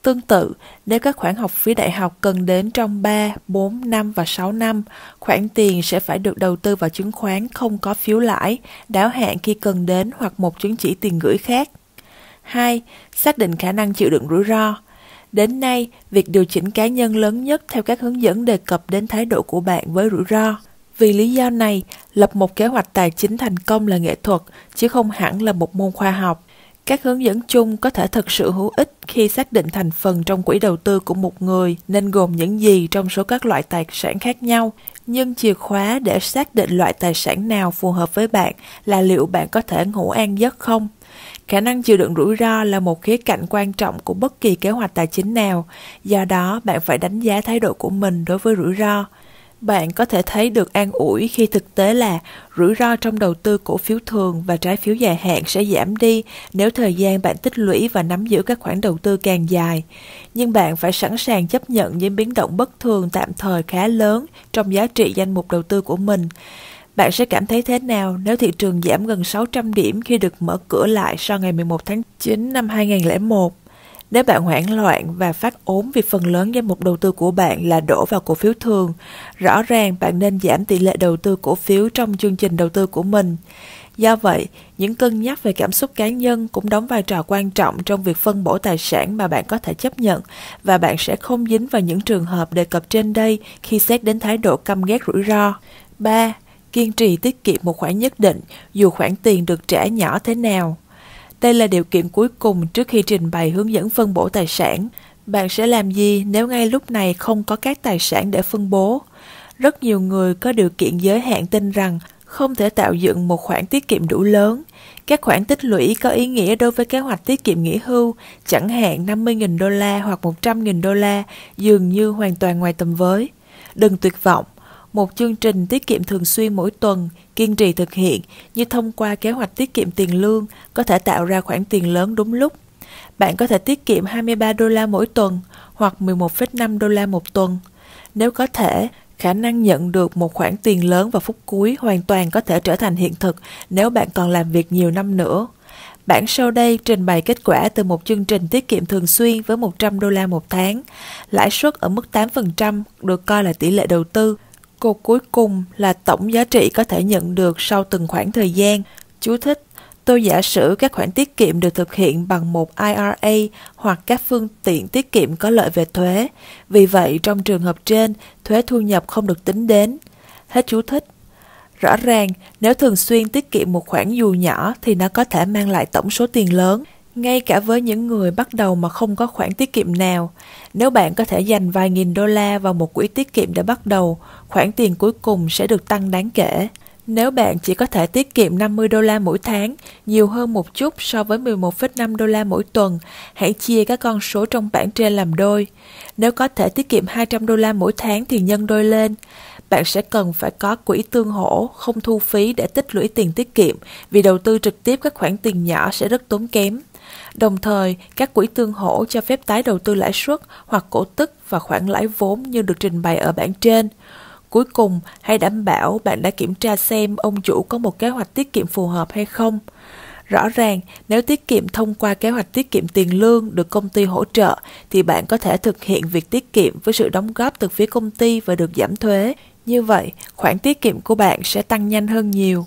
Tương tự, nếu các khoản học phí đại học cần đến trong ba, bốn, năm và sáu năm, khoản tiền sẽ phải được đầu tư vào chứng khoán không có phiếu lãi, đáo hạn khi cần đến hoặc một chứng chỉ tiền gửi khác. hai. Xác định khả năng chịu đựng rủi ro. Đến nay, việc điều chỉnh cá nhân lớn nhất theo các hướng dẫn đề cập đến thái độ của bạn với rủi ro. Vì lý do này, lập một kế hoạch tài chính thành công là nghệ thuật, chứ không hẳn là một môn khoa học. Các hướng dẫn chung có thể thực sự hữu ích khi xác định thành phần trong quỹ đầu tư của một người nên gồm những gì trong số các loại tài sản khác nhau. Nhưng chìa khóa để xác định loại tài sản nào phù hợp với bạn là liệu bạn có thể ngủ an giấc không. Khả năng chịu đựng rủi ro là một khía cạnh quan trọng của bất kỳ kế hoạch tài chính nào, do đó bạn phải đánh giá thái độ của mình đối với rủi ro. Bạn có thể thấy được an ủi khi thực tế là rủi ro trong đầu tư cổ phiếu thường và trái phiếu dài hạn sẽ giảm đi nếu thời gian bạn tích lũy và nắm giữ các khoản đầu tư càng dài. Nhưng bạn phải sẵn sàng chấp nhận những biến động bất thường tạm thời khá lớn trong giá trị danh mục đầu tư của mình. Bạn sẽ cảm thấy thế nào nếu thị trường giảm gần sáu trăm điểm khi được mở cửa lại sau ngày mười một tháng chín năm hai nghìn không trăm lẻ một? Nếu bạn hoảng loạn và phát ốm vì phần lớn danh mục đầu tư của bạn là đổ vào cổ phiếu thường, rõ ràng bạn nên giảm tỷ lệ đầu tư cổ phiếu trong chương trình đầu tư của mình. Do vậy, những cân nhắc về cảm xúc cá nhân cũng đóng vai trò quan trọng trong việc phân bổ tài sản mà bạn có thể chấp nhận, và bạn sẽ không dính vào những trường hợp đề cập trên đây khi xét đến thái độ căm ghét rủi ro. ba. Kiên trì tiết kiệm một khoản nhất định, dù khoản tiền được trả nhỏ thế nào. Đây là điều kiện cuối cùng trước khi trình bày hướng dẫn phân bổ tài sản. Bạn sẽ làm gì nếu ngay lúc này không có các tài sản để phân bố? Rất nhiều người có điều kiện giới hạn tin rằng không thể tạo dựng một khoản tiết kiệm đủ lớn. Các khoản tích lũy có ý nghĩa đối với kế hoạch tiết kiệm nghỉ hưu, chẳng hạn năm mươi nghìn đô la hoặc một trăm nghìn đô la, dường như hoàn toàn ngoài tầm với. Đừng tuyệt vọng. Một chương trình tiết kiệm thường xuyên mỗi tuần, kiên trì thực hiện như thông qua kế hoạch tiết kiệm tiền lương có thể tạo ra khoản tiền lớn đúng lúc. Bạn có thể tiết kiệm hai mươi ba đô la mỗi tuần hoặc mười một phẩy năm đô la một tuần. Nếu có thể, khả năng nhận được một khoản tiền lớn vào phút cuối hoàn toàn có thể trở thành hiện thực nếu bạn còn làm việc nhiều năm nữa. Bản sau đây trình bày kết quả từ một chương trình tiết kiệm thường xuyên với một trăm đô la một tháng. Lãi suất ở mức tám phần trăm được coi là tỷ lệ đầu tư. Cột cuối cùng là tổng giá trị có thể nhận được sau từng khoảng thời gian. Chú thích: tôi giả sử các khoản tiết kiệm được thực hiện bằng một i rờ a hoặc các phương tiện tiết kiệm có lợi về thuế. Vì vậy, trong trường hợp trên, thuế thu nhập không được tính đến. Hết chú thích. Rõ ràng, nếu thường xuyên tiết kiệm một khoản dù nhỏ thì nó có thể mang lại tổng số tiền lớn. Ngay cả với những người bắt đầu mà không có khoản tiết kiệm nào, nếu bạn có thể dành vài nghìn đô la vào một quỹ tiết kiệm để bắt đầu, khoản tiền cuối cùng sẽ được tăng đáng kể. Nếu bạn chỉ có thể tiết kiệm năm mươi đô la mỗi tháng, nhiều hơn một chút so với mười một phẩy năm đô la mỗi tuần, hãy chia các con số trong bảng trên làm đôi. Nếu có thể tiết kiệm hai trăm đô la mỗi tháng thì nhân đôi lên. Bạn sẽ cần phải có quỹ tương hỗ, không thu phí để tích lũy tiền tiết kiệm, vì đầu tư trực tiếp các khoản tiền nhỏ sẽ rất tốn kém. Đồng thời, các quỹ tương hỗ cho phép tái đầu tư lãi suất hoặc cổ tức và khoản lãi vốn như được trình bày ở bảng trên. Cuối cùng, hãy đảm bảo bạn đã kiểm tra xem ông chủ có một kế hoạch tiết kiệm phù hợp hay không. Rõ ràng, nếu tiết kiệm thông qua kế hoạch tiết kiệm tiền lương được công ty hỗ trợ, thì bạn có thể thực hiện việc tiết kiệm với sự đóng góp từ phía công ty và được giảm thuế. Như vậy, khoản tiết kiệm của bạn sẽ tăng nhanh hơn nhiều.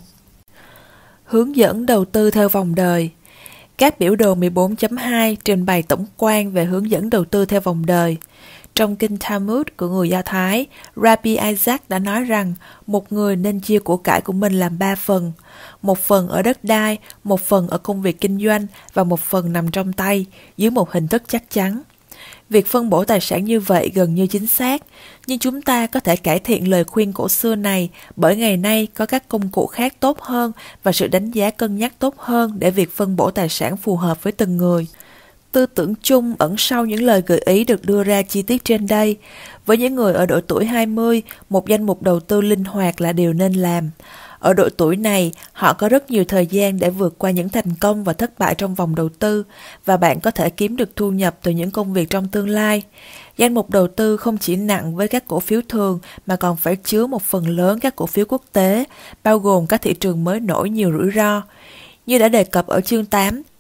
Hướng dẫn đầu tư theo vòng đời. Các biểu đồ mười bốn chấm hai trình bày tổng quan về hướng dẫn đầu tư theo vòng đời. Trong kinh Talmud của người Do Thái, Rabbi Isaac đã nói rằng một người nên chia của cải của mình làm ba phần. Một phần ở đất đai, một phần ở công việc kinh doanh và một phần nằm trong tay, dưới một hình thức chắc chắn. Việc phân bổ tài sản như vậy gần như chính xác, nhưng chúng ta có thể cải thiện lời khuyên cổ xưa này bởi ngày nay có các công cụ khác tốt hơn và sự đánh giá cân nhắc tốt hơn để việc phân bổ tài sản phù hợp với từng người. Tư tưởng chung ẩn sau những lời gợi ý được đưa ra chi tiết trên đây. Với những người ở độ tuổi hai mươi, một danh mục đầu tư linh hoạt là điều nên làm. Ở độ tuổi này, họ có rất nhiều thời gian để vượt qua những thành công và thất bại trong vòng đầu tư, và bạn có thể kiếm được thu nhập từ những công việc trong tương lai. Danh mục đầu tư không chỉ nặng với các cổ phiếu thường mà còn phải chứa một phần lớn các cổ phiếu quốc tế, bao gồm các thị trường mới nổi nhiều rủi ro. Như đã đề cập ở chương tám,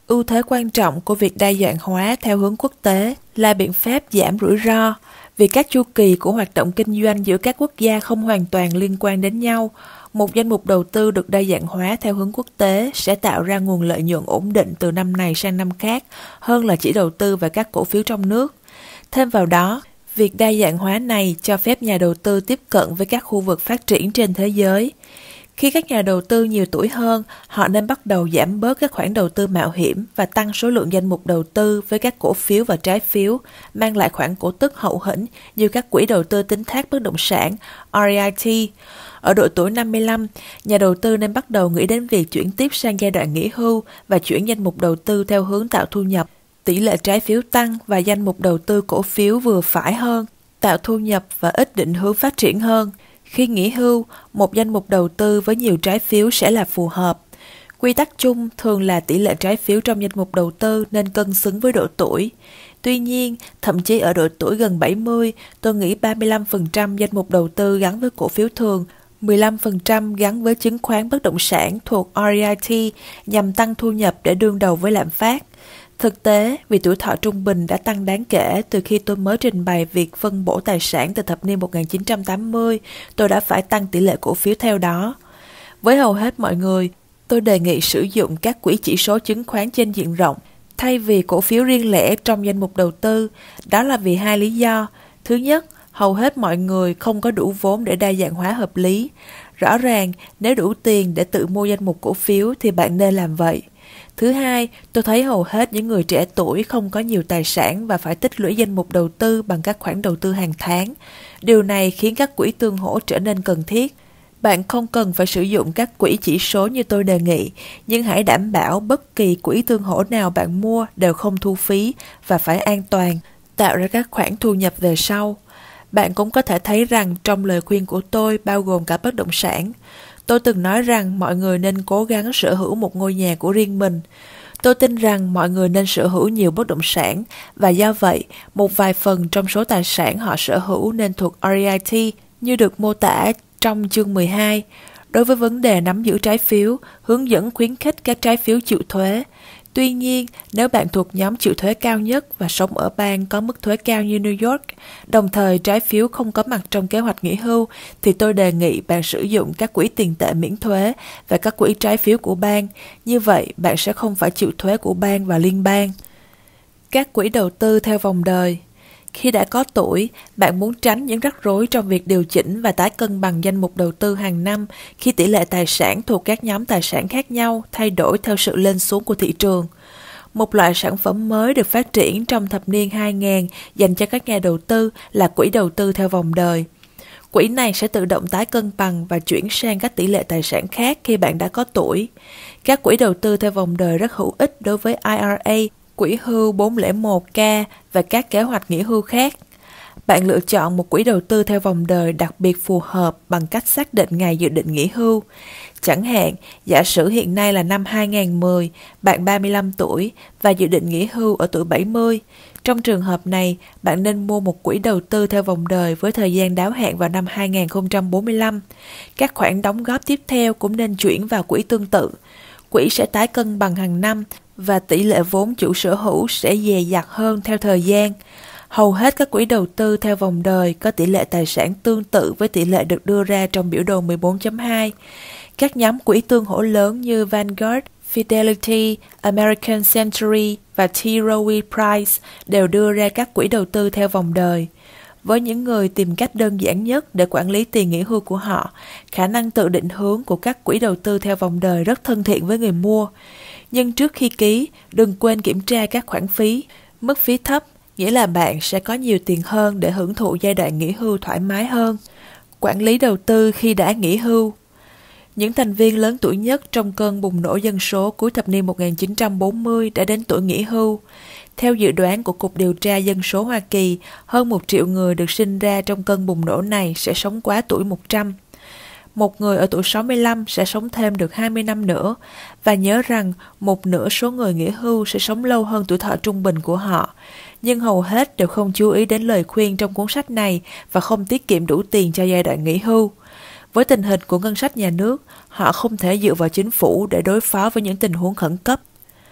Ưu thế quan trọng của việc đa dạng hóa theo hướng quốc tế là biện pháp giảm rủi ro, vì các chu kỳ của hoạt động kinh doanh giữa các quốc gia không hoàn toàn liên quan đến nhau. Một danh mục đầu tư được đa dạng hóa theo hướng quốc tế sẽ tạo ra nguồn lợi nhuận ổn định từ năm này sang năm khác hơn là chỉ đầu tư vào các cổ phiếu trong nước. Thêm vào đó, việc đa dạng hóa này cho phép nhà đầu tư tiếp cận với các khu vực phát triển trên thế giới. Khi các nhà đầu tư nhiều tuổi hơn, họ nên bắt đầu giảm bớt các khoản đầu tư mạo hiểm và tăng số lượng danh mục đầu tư với các cổ phiếu và trái phiếu, mang lại khoản cổ tức hậu hĩnh như các quỹ đầu tư tín thác bất động sản R E I T. Ở độ tuổi năm mươi lăm, nhà đầu tư nên bắt đầu nghĩ đến việc chuyển tiếp sang giai đoạn nghỉ hưu và chuyển danh mục đầu tư theo hướng tạo thu nhập, tỷ lệ trái phiếu tăng và danh mục đầu tư cổ phiếu vừa phải hơn, tạo thu nhập và ít định hướng phát triển hơn. Khi nghỉ hưu, một danh mục đầu tư với nhiều trái phiếu sẽ là phù hợp. Quy tắc chung thường là tỷ lệ trái phiếu trong danh mục đầu tư nên cân xứng với độ tuổi. Tuy nhiên, thậm chí ở độ tuổi gần bảy mươi, tôi nghĩ ba mươi lăm phần trăm danh mục đầu tư gắn với cổ phiếu thường, mười lăm phần trăm gắn với chứng khoán bất động sản thuộc R E I T nhằm tăng thu nhập để đương đầu với lạm phát. Thực tế, vì tuổi thọ trung bình đã tăng đáng kể từ khi tôi mới trình bày việc phân bổ tài sản từ thập niên một nghìn chín trăm tám mươi, tôi đã phải tăng tỷ lệ cổ phiếu theo đó. Với hầu hết mọi người, tôi đề nghị sử dụng các quỹ chỉ số chứng khoán trên diện rộng, thay vì cổ phiếu riêng lẻ trong danh mục đầu tư. Đó là vì hai lý do. Thứ nhất, hầu hết mọi người không có đủ vốn để đa dạng hóa hợp lý. Rõ ràng, nếu đủ tiền để tự mua danh mục cổ phiếu thì bạn nên làm vậy. Thứ hai, tôi thấy hầu hết những người trẻ tuổi không có nhiều tài sản và phải tích lũy danh mục đầu tư bằng các khoản đầu tư hàng tháng. Điều này khiến các quỹ tương hỗ trở nên cần thiết. Bạn không cần phải sử dụng các quỹ chỉ số như tôi đề nghị, nhưng hãy đảm bảo bất kỳ quỹ tương hỗ nào bạn mua đều không thu phí và phải an toàn, tạo ra các khoản thu nhập về sau. Bạn cũng có thể thấy rằng trong lời khuyên của tôi bao gồm cả bất động sản. Tôi từng nói rằng mọi người nên cố gắng sở hữu một ngôi nhà của riêng mình. Tôi tin rằng mọi người nên sở hữu nhiều bất động sản và do vậy, một vài phần trong số tài sản họ sở hữu nên thuộc R E I T như được mô tả trong chương mười hai. Đối với vấn đề nắm giữ trái phiếu, hướng dẫn khuyến khích các trái phiếu chịu thuế. Tuy nhiên, nếu bạn thuộc nhóm chịu thuế cao nhất và sống ở bang có mức thuế cao như New York, đồng thời trái phiếu không có mặt trong kế hoạch nghỉ hưu, thì tôi đề nghị bạn sử dụng các quỹ tiền tệ miễn thuế và các quỹ trái phiếu của bang. Như vậy, bạn sẽ không phải chịu thuế của bang và liên bang. Các quỹ đầu tư theo vòng đời. Khi đã có tuổi, bạn muốn tránh những rắc rối trong việc điều chỉnh và tái cân bằng danh mục đầu tư hàng năm khi tỷ lệ tài sản thuộc các nhóm tài sản khác nhau thay đổi theo sự lên xuống của thị trường. Một loại sản phẩm mới được phát triển trong thập niên hai nghìn dành cho các nhà đầu tư là quỹ đầu tư theo vòng đời. Quỹ này sẽ tự động tái cân bằng và chuyển sang các tỷ lệ tài sản khác khi bạn đã có tuổi. Các quỹ đầu tư theo vòng đời rất hữu ích đối với I R A, quỹ hưu bốn không một K và các kế hoạch nghỉ hưu khác. Bạn lựa chọn một quỹ đầu tư theo vòng đời đặc biệt phù hợp bằng cách xác định ngày dự định nghỉ hưu. Chẳng hạn, giả sử hiện nay là năm hai nghìn không trăm mười, bạn ba mươi lăm tuổi và dự định nghỉ hưu ở tuổi bảy mươi. Trong trường hợp này, bạn nên mua một quỹ đầu tư theo vòng đời với thời gian đáo hạn vào năm hai nghìn không trăm bốn mươi lăm. Các khoản đóng góp tiếp theo cũng nên chuyển vào quỹ tương tự. Quỹ sẽ tái cân bằng hàng năm và tỷ lệ vốn chủ sở hữu sẽ dè dặt hơn theo thời gian. Hầu hết các quỹ đầu tư theo vòng đời có tỷ lệ tài sản tương tự với tỷ lệ được đưa ra trong biểu đồ mười bốn chấm hai. Các nhóm quỹ tương hỗ lớn như Vanguard, Fidelity, American Century và T. Rowe Price đều đưa ra các quỹ đầu tư theo vòng đời. Với những người tìm cách đơn giản nhất để quản lý tiền nghỉ hưu của họ, khả năng tự định hướng của các quỹ đầu tư theo vòng đời rất thân thiện với người mua. Nhưng trước khi ký, đừng quên kiểm tra các khoản phí. Mức phí thấp nghĩa là bạn sẽ có nhiều tiền hơn để hưởng thụ giai đoạn nghỉ hưu thoải mái hơn. Quản lý đầu tư khi đã nghỉ hưu. Những thành viên lớn tuổi nhất trong cơn bùng nổ dân số cuối thập niên một nghìn chín trăm bốn mươi đã đến tuổi nghỉ hưu. Theo dự đoán của Cục Điều tra Dân số Hoa Kỳ, hơn một triệu người được sinh ra trong cơn bùng nổ này sẽ sống quá tuổi một trăm. Một người ở tuổi sáu mươi lăm sẽ sống thêm được hai mươi năm nữa, và nhớ rằng một nửa số người nghỉ hưu sẽ sống lâu hơn tuổi thọ trung bình của họ. Nhưng hầu hết đều không chú ý đến lời khuyên trong cuốn sách này và không tiết kiệm đủ tiền cho giai đoạn nghỉ hưu. Với tình hình của ngân sách nhà nước, họ không thể dựa vào chính phủ để đối phó với những tình huống khẩn cấp.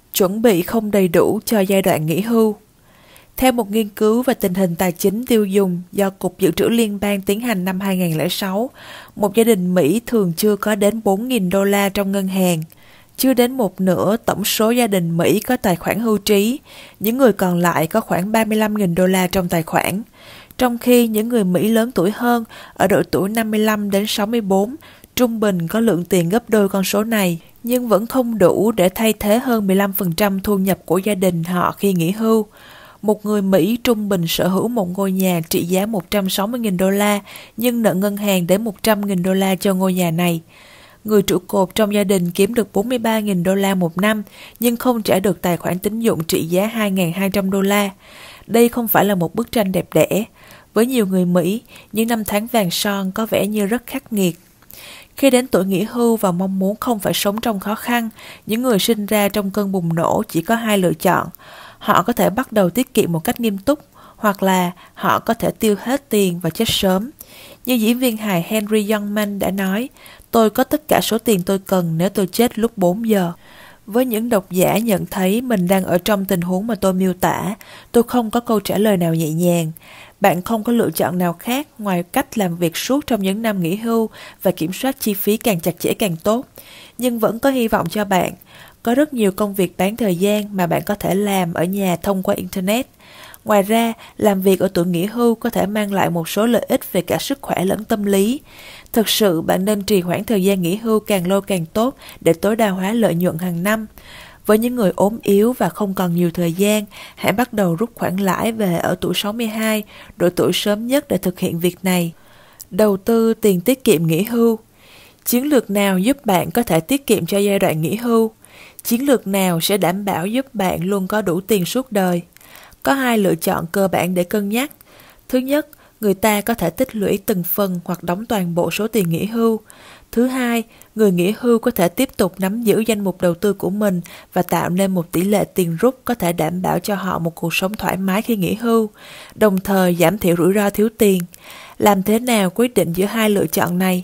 Chuẩn bị không đầy đủ cho giai đoạn nghỉ hưu. Theo một nghiên cứu về tình hình tài chính tiêu dùng do Cục Dự trữ Liên bang tiến hành năm hai không không sáu, một gia đình Mỹ thường chưa có đến bốn nghìn đô la trong ngân hàng. Chưa đến một nửa tổng số gia đình Mỹ có tài khoản hưu trí, những người còn lại có khoảng ba mươi lăm nghìn đô la trong tài khoản. Trong khi những người Mỹ lớn tuổi hơn, ở độ tuổi năm mươi lăm đến sáu mươi bốn, trung bình có lượng tiền gấp đôi con số này, nhưng vẫn không đủ để thay thế hơn mười lăm phần trăm thu nhập của gia đình họ khi nghỉ hưu. Một người Mỹ trung bình sở hữu một ngôi nhà trị giá một trăm sáu mươi nghìn đô la, nhưng nợ ngân hàng đến một trăm nghìn đô la cho ngôi nhà này. Người trụ cột trong gia đình kiếm được bốn mươi ba nghìn đô la một năm, nhưng không trả được tài khoản tín dụng trị giá hai nghìn hai trăm đô la. Đây không phải là một bức tranh đẹp đẽ. Với nhiều người Mỹ, những năm tháng vàng son có vẻ như rất khắc nghiệt. Khi đến tuổi nghỉ hưu và mong muốn không phải sống trong khó khăn, những người sinh ra trong cơn bùng nổ chỉ có hai lựa chọn. Họ có thể bắt đầu tiết kiệm một cách nghiêm túc, hoặc là họ có thể tiêu hết tiền và chết sớm. Như diễn viên hài Henry Youngman đã nói, tôi có tất cả số tiền tôi cần nếu tôi chết lúc bốn giờ. Với những độc giả nhận thấy mình đang ở trong tình huống mà tôi miêu tả, tôi không có câu trả lời nào nhẹ nhàng. Bạn không có lựa chọn nào khác ngoài cách làm việc suốt trong những năm nghỉ hưu và kiểm soát chi phí càng chặt chẽ càng tốt. Nhưng vẫn có hy vọng cho bạn. Có rất nhiều công việc bán thời gian mà bạn có thể làm ở nhà thông qua Internet. Ngoài ra, làm việc ở tuổi nghỉ hưu có thể mang lại một số lợi ích về cả sức khỏe lẫn tâm lý. Thực sự, bạn nên trì hoãn thời gian nghỉ hưu càng lâu càng tốt để tối đa hóa lợi nhuận hàng năm. Với những người ốm yếu và không còn nhiều thời gian, hãy bắt đầu rút khoản lãi về ở tuổi sáu mươi hai, độ tuổi sớm nhất để thực hiện việc này. Đầu tư tiền tiết kiệm nghỉ hưu. Chiến lược nào giúp bạn có thể tiết kiệm cho giai đoạn nghỉ hưu? Chiến lược nào sẽ đảm bảo giúp bạn luôn có đủ tiền suốt đời? Có hai lựa chọn cơ bản để cân nhắc. Thứ nhất, người ta có thể tích lũy từng phần hoặc đóng toàn bộ số tiền nghỉ hưu. Thứ hai, người nghỉ hưu có thể tiếp tục nắm giữ danh mục đầu tư của mình và tạo nên một tỷ lệ tiền rút có thể đảm bảo cho họ một cuộc sống thoải mái khi nghỉ hưu, đồng thời giảm thiểu rủi ro thiếu tiền. Làm thế nào quyết định giữa hai lựa chọn này?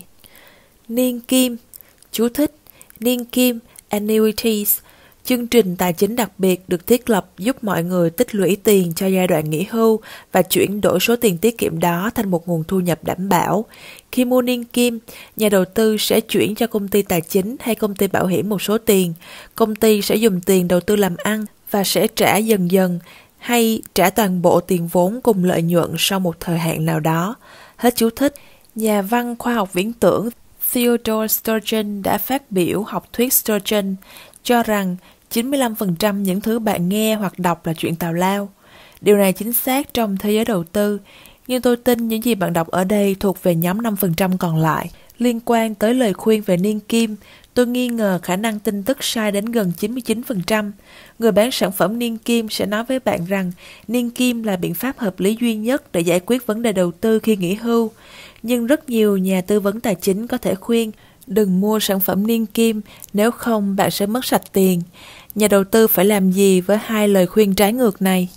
Niên kim. Chú thích: niên kim annuities, chương trình tài chính đặc biệt được thiết lập giúp mọi người tích lũy tiền cho giai đoạn nghỉ hưu và chuyển đổi số tiền tiết kiệm đó thành một nguồn thu nhập đảm bảo. Khi mua niên kim, nhà đầu tư sẽ chuyển cho công ty tài chính hay công ty bảo hiểm một số tiền. Công ty sẽ dùng tiền đầu tư làm ăn và sẽ trả dần dần hay trả toàn bộ tiền vốn cùng lợi nhuận sau một thời hạn nào đó. Hết chú thích. Nhà văn khoa học viễn tưởng Theodore Sturgeon đã phát biểu học thuyết Sturgeon, cho rằng chín mươi lăm phần trăm những thứ bạn nghe hoặc đọc là chuyện tào lao. Điều này chính xác trong thế giới đầu tư, nhưng tôi tin những gì bạn đọc ở đây thuộc về nhóm năm phần trăm còn lại. Liên quan tới lời khuyên về niên kim, tôi nghi ngờ khả năng tin tức sai đến gần chín mươi chín phần trăm. Người bán sản phẩm niên kim sẽ nói với bạn rằng niên kim là biện pháp hợp lý duy nhất để giải quyết vấn đề đầu tư khi nghỉ hưu. Nhưng rất nhiều nhà tư vấn tài chính có thể khuyên đừng mua sản phẩm niên kim, nếu không bạn sẽ mất sạch tiền. Nhà đầu tư phải làm gì với hai lời khuyên trái ngược này?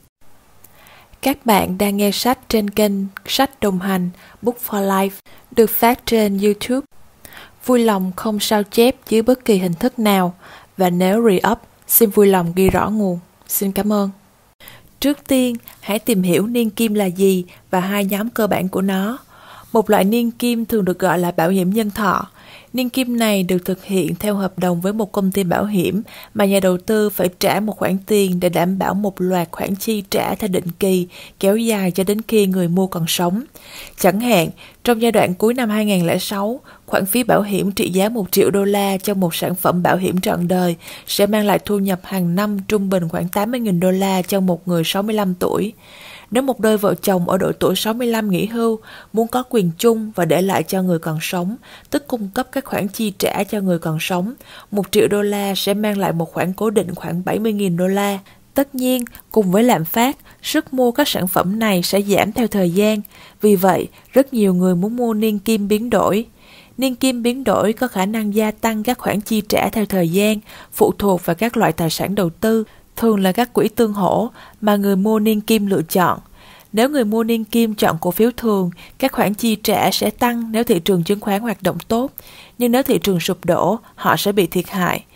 Các bạn đang nghe sách trên kênh Sách Đồng Hành Book for Life, được phát trên YouTube. Vui lòng không sao chép dưới bất kỳ hình thức nào, và nếu re-up, xin vui lòng ghi rõ nguồn. Xin cảm ơn. Trước tiên, hãy tìm hiểu niên kim là gì và hai nhóm cơ bản của nó. Một loại niên kim thường được gọi là bảo hiểm nhân thọ. Niên kim này được thực hiện theo hợp đồng với một công ty bảo hiểm mà nhà đầu tư phải trả một khoản tiền để đảm bảo một loạt khoản chi trả theo định kỳ kéo dài cho đến khi người mua còn sống. Chẳng hạn, trong giai đoạn cuối năm hai không không sáu, khoản phí bảo hiểm trị giá một triệu đô la cho một sản phẩm bảo hiểm trọn đời sẽ mang lại thu nhập hàng năm trung bình khoảng tám mươi nghìn đô la cho một người sáu mươi lăm tuổi. Nếu một đôi vợ chồng ở độ tuổi sáu mươi lăm nghỉ hưu muốn có quyền chung và để lại cho người còn sống, tức cung cấp các khoản chi trả cho người còn sống, một triệu đô la sẽ mang lại một khoản cố định khoảng bảy mươi nghìn đô la. Tất nhiên, cùng với lạm phát, sức mua các sản phẩm này sẽ giảm theo thời gian. Vì vậy, rất nhiều người muốn mua niên kim biến đổi. Niên kim biến đổi có khả năng gia tăng các khoản chi trả theo thời gian, phụ thuộc vào các loại tài sản đầu tư, thường là các quỹ tương hỗ mà người mua niên kim lựa chọn. Nếu người mua niên kim chọn cổ phiếu thường, các khoản chi trả sẽ tăng nếu thị trường chứng khoán hoạt động tốt, nhưng nếu thị trường sụp đổ, họ sẽ bị thiệt hại.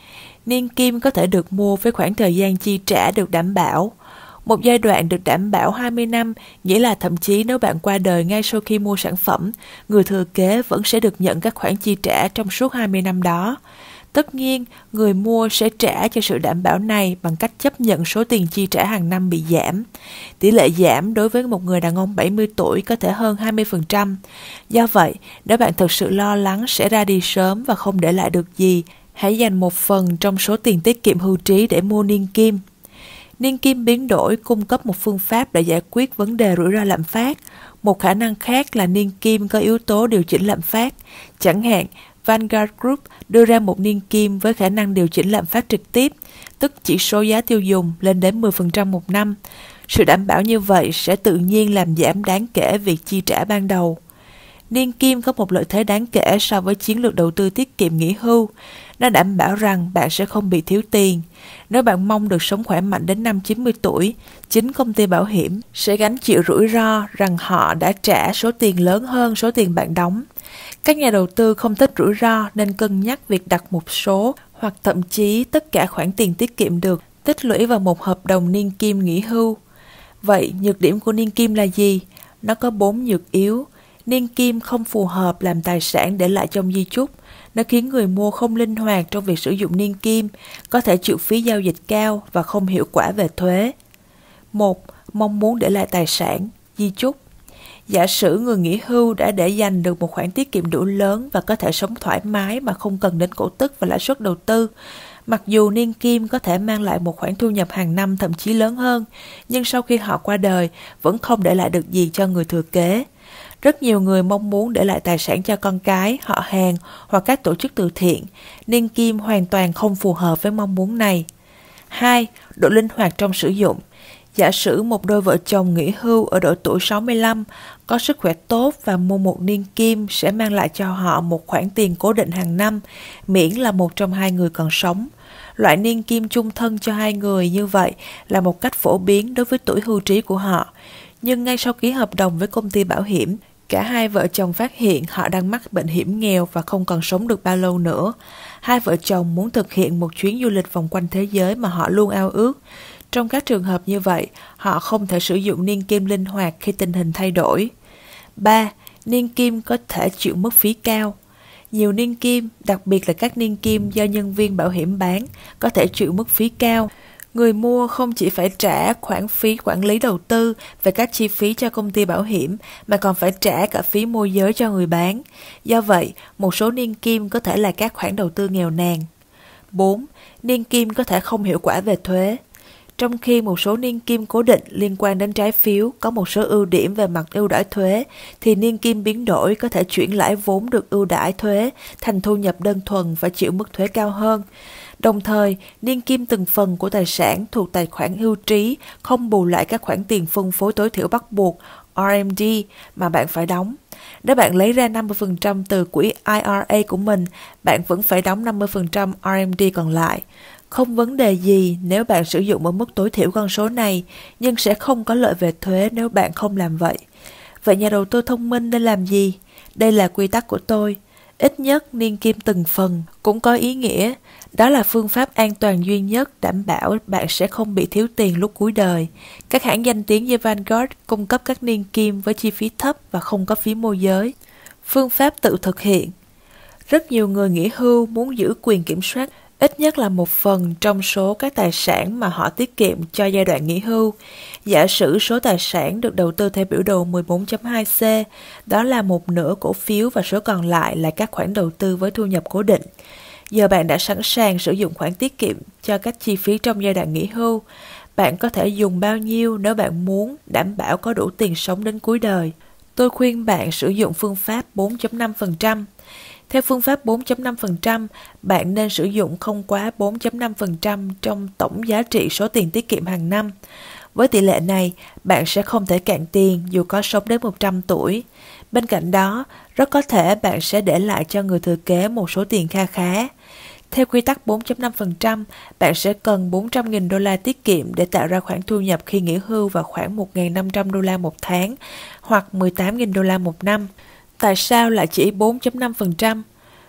Niên kim có thể được mua với khoảng thời gian chi trả được đảm bảo. Một giai đoạn được đảm bảo hai mươi năm, nghĩa là thậm chí nếu bạn qua đời ngay sau khi mua sản phẩm, người thừa kế vẫn sẽ được nhận các khoản chi trả trong suốt hai mươi năm đó. Tất nhiên, người mua sẽ trả cho sự đảm bảo này bằng cách chấp nhận số tiền chi trả hàng năm bị giảm. Tỷ lệ giảm đối với một người đàn ông bảy mươi tuổi có thể hơn hai mươi phần trăm. Do vậy, nếu bạn thực sự lo lắng sẽ ra đi sớm và không để lại được gì, hãy dành một phần trong số tiền tiết kiệm hưu trí để mua niên kim. Niên kim biến đổi cung cấp một phương pháp để giải quyết vấn đề rủi ro lạm phát. Một khả năng khác là niên kim có yếu tố điều chỉnh lạm phát. Chẳng hạn, Vanguard Group đưa ra một niên kim với khả năng điều chỉnh lạm phát trực tiếp, tức chỉ số giá tiêu dùng lên đến mười phần trăm một năm. Sự đảm bảo như vậy sẽ tự nhiên làm giảm đáng kể việc chi trả ban đầu. Niên kim có một lợi thế đáng kể so với chiến lược đầu tư tiết kiệm nghỉ hưu. Nó đảm bảo rằng bạn sẽ không bị thiếu tiền. Nếu bạn mong được sống khỏe mạnh đến năm chín mươi tuổi, chính công ty bảo hiểm sẽ gánh chịu rủi ro rằng họ đã trả số tiền lớn hơn số tiền bạn đóng. Các nhà đầu tư không thích rủi ro nên cân nhắc việc đặt một số hoặc thậm chí tất cả khoản tiền tiết kiệm được tích lũy vào một hợp đồng niên kim nghỉ hưu. Vậy, nhược điểm của niên kim là gì? Nó có bốn nhược yếu. Niên kim không phù hợp làm tài sản để lại trong di chúc. Nó khiến người mua không linh hoạt trong việc sử dụng niên kim, có thể chịu phí giao dịch cao và không hiệu quả về thuế. một. Mong muốn để lại tài sản, di chúc. Giả sử người nghỉ hưu đã để dành được một khoản tiết kiệm đủ lớn và có thể sống thoải mái mà không cần đến cổ tức và lãi suất đầu tư. Mặc dù niên kim có thể mang lại một khoản thu nhập hàng năm thậm chí lớn hơn, nhưng sau khi họ qua đời vẫn không để lại được gì cho người thừa kế. Rất nhiều người mong muốn để lại tài sản cho con cái, họ hàng hoặc các tổ chức từ thiện. Niên kim hoàn toàn không phù hợp với mong muốn này. hai. Độ linh hoạt trong sử dụng. Giả sử một đôi vợ chồng nghỉ hưu ở độ tuổi sáu mươi lăm, có sức khỏe tốt và mua một niên kim sẽ mang lại cho họ một khoản tiền cố định hàng năm, miễn là một trong hai người còn sống. Loại niên kim chung thân cho hai người như vậy là một cách phổ biến đối với tuổi hưu trí của họ. Nhưng ngay sau ký hợp đồng với công ty bảo hiểm, cả hai vợ chồng phát hiện họ đang mắc bệnh hiểm nghèo và không còn sống được bao lâu nữa. Hai vợ chồng muốn thực hiện một chuyến du lịch vòng quanh thế giới mà họ luôn ao ước. Trong các trường hợp như vậy, họ không thể sử dụng niên kim linh hoạt khi tình hình thay đổi. ba. Niên kim có thể chịu mức phí cao. Nhiều niên kim, đặc biệt là các niên kim do nhân viên bảo hiểm bán, có thể chịu mức phí cao. Người mua không chỉ phải trả khoản phí quản lý đầu tư về các chi phí cho công ty bảo hiểm, mà còn phải trả cả phí môi giới cho người bán. Do vậy, một số niên kim có thể là các khoản đầu tư nghèo nàn. bốn. Niên kim có thể không hiệu quả về thuế. Trong khi một số niên kim cố định liên quan đến trái phiếu có một số ưu điểm về mặt ưu đãi thuế, thì niên kim biến đổi có thể chuyển lãi vốn được ưu đãi thuế thành thu nhập đơn thuần và chịu mức thuế cao hơn. Đồng thời, niên kim từng phần của tài sản thuộc tài khoản hưu trí không bù lại các khoản tiền phân phối tối thiểu bắt buộc R M D mà bạn phải đóng. Nếu bạn lấy ra năm mươi phần trăm từ quỹ I R A của mình, bạn vẫn phải đóng năm mươi phần trăm R M D còn lại. Không vấn đề gì nếu bạn sử dụng ở mức tối thiểu con số này, nhưng sẽ không có lợi về thuế nếu bạn không làm vậy. Vậy nhà đầu tư thông minh nên làm gì? Đây là quy tắc của tôi. Ít nhất niên kim từng phần cũng có ý nghĩa. Đó là phương pháp an toàn duy nhất đảm bảo bạn sẽ không bị thiếu tiền lúc cuối đời. Các hãng danh tiếng như Vanguard cung cấp các niên kim với chi phí thấp và không có phí môi giới. Phương pháp tự thực hiện. Rất nhiều người nghỉ hưu muốn giữ quyền kiểm soát ít nhất là một phần trong số các tài sản mà họ tiết kiệm cho giai đoạn nghỉ hưu. Giả sử số tài sản được đầu tư theo biểu đồ mười bốn chấm hai C, đó là một nửa cổ phiếu và số còn lại là các khoản đầu tư với thu nhập cố định. Giờ bạn đã sẵn sàng sử dụng khoản tiết kiệm cho các chi phí trong giai đoạn nghỉ hưu. Bạn có thể dùng bao nhiêu nếu bạn muốn đảm bảo có đủ tiền sống đến cuối đời. Tôi khuyên bạn sử dụng phương pháp bốn chấm năm phần trăm. Theo phương pháp bốn chấm năm phần trăm, bạn nên sử dụng không quá bốn chấm năm phần trăm trong tổng giá trị số tiền tiết kiệm hàng năm. Với tỷ lệ này, bạn sẽ không thể cạn tiền dù có sống đến một trăm tuổi. Bên cạnh đó, rất có thể bạn sẽ để lại cho người thừa kế một số tiền kha khá. Theo quy tắc bốn chấm năm phần trăm, bạn sẽ cần bốn trăm nghìn đô la tiết kiệm để tạo ra khoản thu nhập khi nghỉ hưu vào khoảng một nghìn năm trăm đô la một tháng hoặc mười tám nghìn đô la một năm. Tại sao lại chỉ bốn chấm năm phần trăm?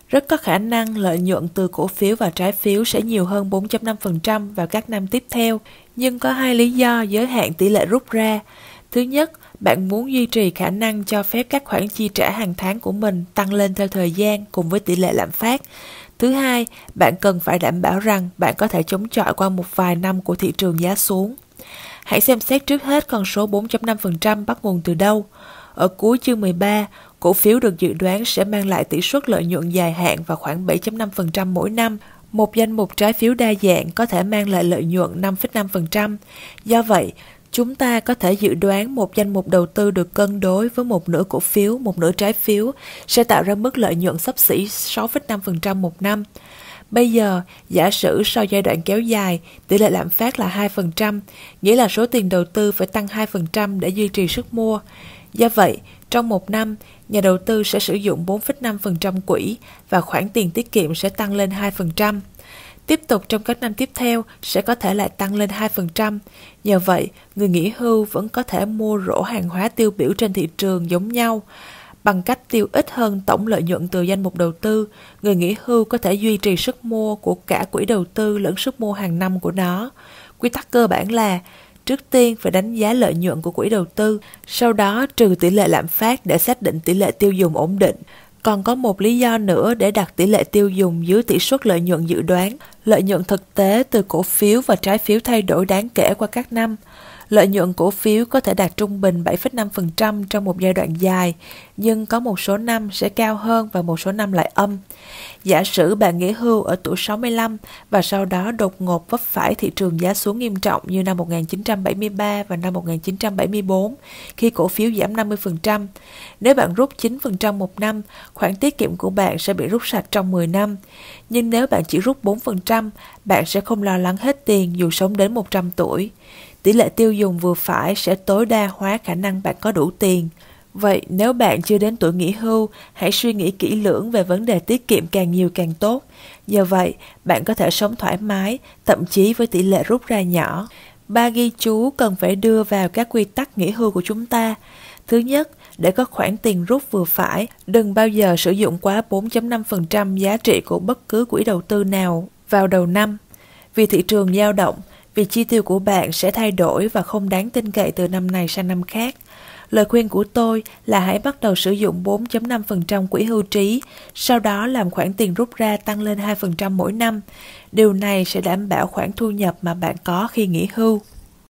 Rất có khả năng lợi nhuận từ cổ phiếu và trái phiếu sẽ nhiều hơn bốn phẩy năm phần trăm vào các năm tiếp theo, nhưng có hai lý do giới hạn tỷ lệ rút ra. Thứ nhất, bạn muốn duy trì khả năng cho phép các khoản chi trả hàng tháng của mình tăng lên theo thời gian cùng với tỷ lệ lạm phát. Thứ hai, bạn cần phải đảm bảo rằng bạn có thể chống chọi qua một vài năm của thị trường giá xuống. Hãy xem xét trước hết con số bốn phẩy năm phần trăm bắt nguồn từ đâu. Ở cuối chương mười ba, cổ phiếu được dự đoán sẽ mang lại tỷ suất lợi nhuận dài hạn vào khoảng bảy phẩy năm phần trăm mỗi năm. Một danh mục trái phiếu đa dạng có thể mang lại lợi nhuận năm phẩy năm phần trăm. Do vậy, chúng ta có thể dự đoán một danh mục đầu tư được cân đối với một nửa cổ phiếu, một nửa trái phiếu sẽ tạo ra mức lợi nhuận xấp xỉ sáu phẩy năm phần trăm một năm. Bây giờ, giả sử sau giai đoạn kéo dài, tỷ lệ lạm phát là hai phần trăm, nghĩa là số tiền đầu tư phải tăng hai phần trăm để duy trì sức mua. Do vậy, trong một năm, nhà đầu tư sẽ sử dụng bốn phẩy năm phần trăm quỹ và khoản tiền tiết kiệm sẽ tăng lên hai phần trăm. Tiếp tục trong các năm tiếp theo sẽ có thể lại tăng lên hai phần trăm. Nhờ vậy, người nghỉ hưu vẫn có thể mua rổ hàng hóa tiêu biểu trên thị trường giống nhau. Bằng cách tiêu ít hơn tổng lợi nhuận từ danh mục đầu tư, người nghỉ hưu có thể duy trì sức mua của cả quỹ đầu tư lẫn sức mua hàng năm của nó. Quy tắc cơ bản là trước tiên phải đánh giá lợi nhuận của quỹ đầu tư, sau đó trừ tỷ lệ lạm phát để xác định tỷ lệ tiêu dùng ổn định. Còn có một lý do nữa để đặt tỷ lệ tiêu dùng dưới tỷ suất lợi nhuận dự đoán. Lợi nhuận thực tế từ cổ phiếu và trái phiếu thay đổi đáng kể qua các năm. Lợi nhuận cổ phiếu có thể đạt trung bình bảy phẩy năm phần trăm trong một giai đoạn dài, nhưng có một số năm sẽ cao hơn và một số năm lại âm. Giả sử bạn nghỉ hưu ở tuổi sáu mươi lăm và sau đó đột ngột vấp phải thị trường giá xuống nghiêm trọng như năm một nghìn chín trăm bảy mươi ba và năm một nghìn chín trăm bảy mươi tư, khi cổ phiếu giảm năm mươi phần trăm. Nếu bạn rút chín phần trăm một năm, khoản tiết kiệm của bạn sẽ bị rút sạch trong mười năm. Nhưng nếu bạn chỉ rút bốn phần trăm, bạn sẽ không lo lắng hết tiền dù sống đến một trăm tuổi. Tỷ lệ tiêu dùng vừa phải sẽ tối đa hóa khả năng bạn có đủ tiền. Vậy nếu bạn chưa đến tuổi nghỉ hưu, hãy suy nghĩ kỹ lưỡng về vấn đề tiết kiệm càng nhiều càng tốt. Nhờ vậy, bạn có thể sống thoải mái, thậm chí với tỷ lệ rút ra nhỏ. Ba ghi chú cần phải đưa vào các quy tắc nghỉ hưu của chúng ta. Thứ nhất, để có khoản tiền rút vừa phải, đừng bao giờ sử dụng quá bốn phẩy năm phần trăm giá trị của bất cứ quỹ đầu tư nào vào đầu năm. Vì thị trường dao động, việc chi tiêu của bạn sẽ thay đổi và không đáng tin cậy từ năm này sang năm khác. Lời khuyên của tôi là hãy bắt đầu sử dụng bốn phẩy năm phần trăm quỹ hưu trí, sau đó làm khoản tiền rút ra tăng lên hai phần trăm mỗi năm. Điều này sẽ đảm bảo khoản thu nhập mà bạn có khi nghỉ hưu.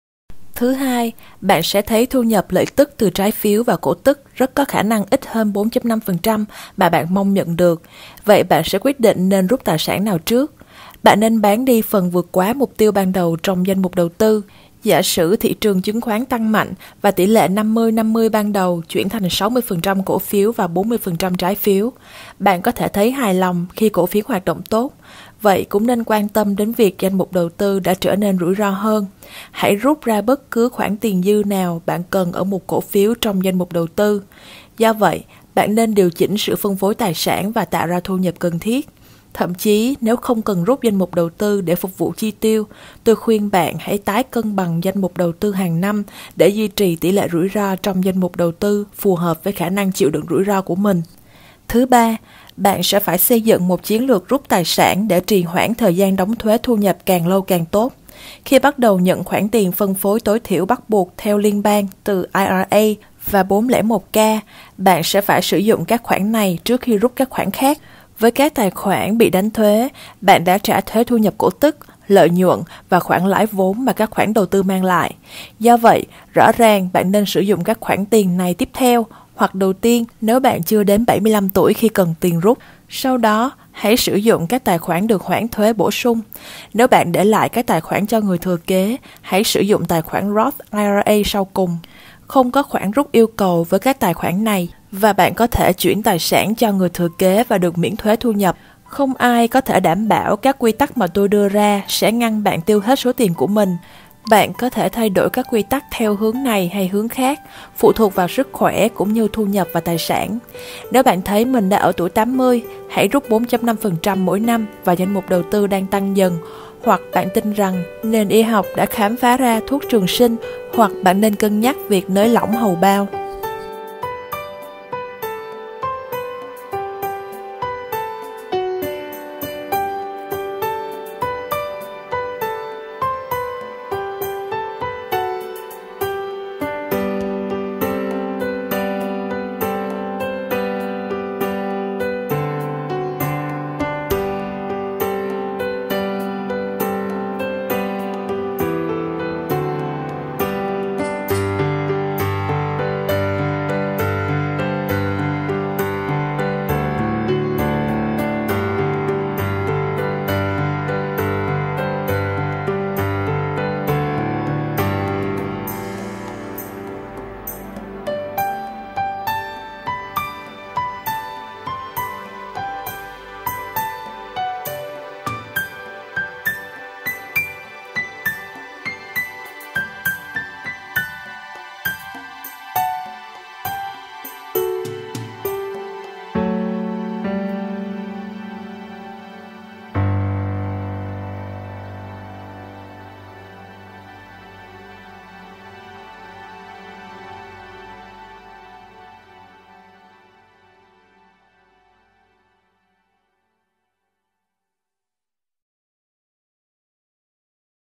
Thứ hai, bạn sẽ thấy thu nhập lợi tức từ trái phiếu và cổ tức rất có khả năng ít hơn bốn phẩy năm phần trăm mà bạn mong nhận được. Vậy bạn sẽ quyết định nên rút tài sản nào trước. Bạn nên bán đi phần vượt quá mục tiêu ban đầu trong danh mục đầu tư. Giả sử thị trường chứng khoán tăng mạnh và tỷ lệ năm mươi năm mươi ban đầu chuyển thành sáu mươi phần trăm cổ phiếu và bốn mươi phần trăm trái phiếu. Bạn có thể thấy hài lòng khi cổ phiếu hoạt động tốt. Vậy cũng nên quan tâm đến việc danh mục đầu tư đã trở nên rủi ro hơn. Hãy rút ra bất cứ khoản tiền dư nào bạn cần ở một cổ phiếu trong danh mục đầu tư. Do vậy, bạn nên điều chỉnh sự phân phối tài sản và tạo ra thu nhập cần thiết. Thậm chí, nếu không cần rút danh mục đầu tư để phục vụ chi tiêu, tôi khuyên bạn hãy tái cân bằng danh mục đầu tư hàng năm để duy trì tỷ lệ rủi ro trong danh mục đầu tư phù hợp với khả năng chịu đựng rủi ro của mình. Thứ ba, bạn sẽ phải xây dựng một chiến lược rút tài sản để trì hoãn thời gian đóng thuế thu nhập càng lâu càng tốt. Khi bắt đầu nhận khoản tiền phân phối tối thiểu bắt buộc theo liên bang từ I R A và bốn không một K, bạn sẽ phải sử dụng các khoản này trước khi rút các khoản khác. Với các tài khoản bị đánh thuế, bạn đã trả thuế thu nhập cổ tức, lợi nhuận và khoản lãi vốn mà các khoản đầu tư mang lại. Do vậy, rõ ràng bạn nên sử dụng các khoản tiền này tiếp theo, hoặc đầu tiên nếu bạn chưa đến bảy mươi lăm tuổi khi cần tiền rút. Sau đó, hãy sử dụng các tài khoản được hoãn thuế bổ sung. Nếu bạn để lại các tài khoản cho người thừa kế, hãy sử dụng tài khoản Roth I R A sau cùng. Không có khoản rút yêu cầu với các tài khoản này, và bạn có thể chuyển tài sản cho người thừa kế và được miễn thuế thu nhập. Không ai có thể đảm bảo các quy tắc mà tôi đưa ra sẽ ngăn bạn tiêu hết số tiền của mình. Bạn có thể thay đổi các quy tắc theo hướng này hay hướng khác, phụ thuộc vào sức khỏe cũng như thu nhập và tài sản. Nếu bạn thấy mình đã ở tuổi tám mươi, hãy rút bốn phẩy năm phần trăm mỗi năm và danh mục đầu tư đang tăng dần. Hoặc bạn tin rằng nền y học đã khám phá ra thuốc trường sinh, hoặc bạn nên cân nhắc việc nới lỏng hầu bao.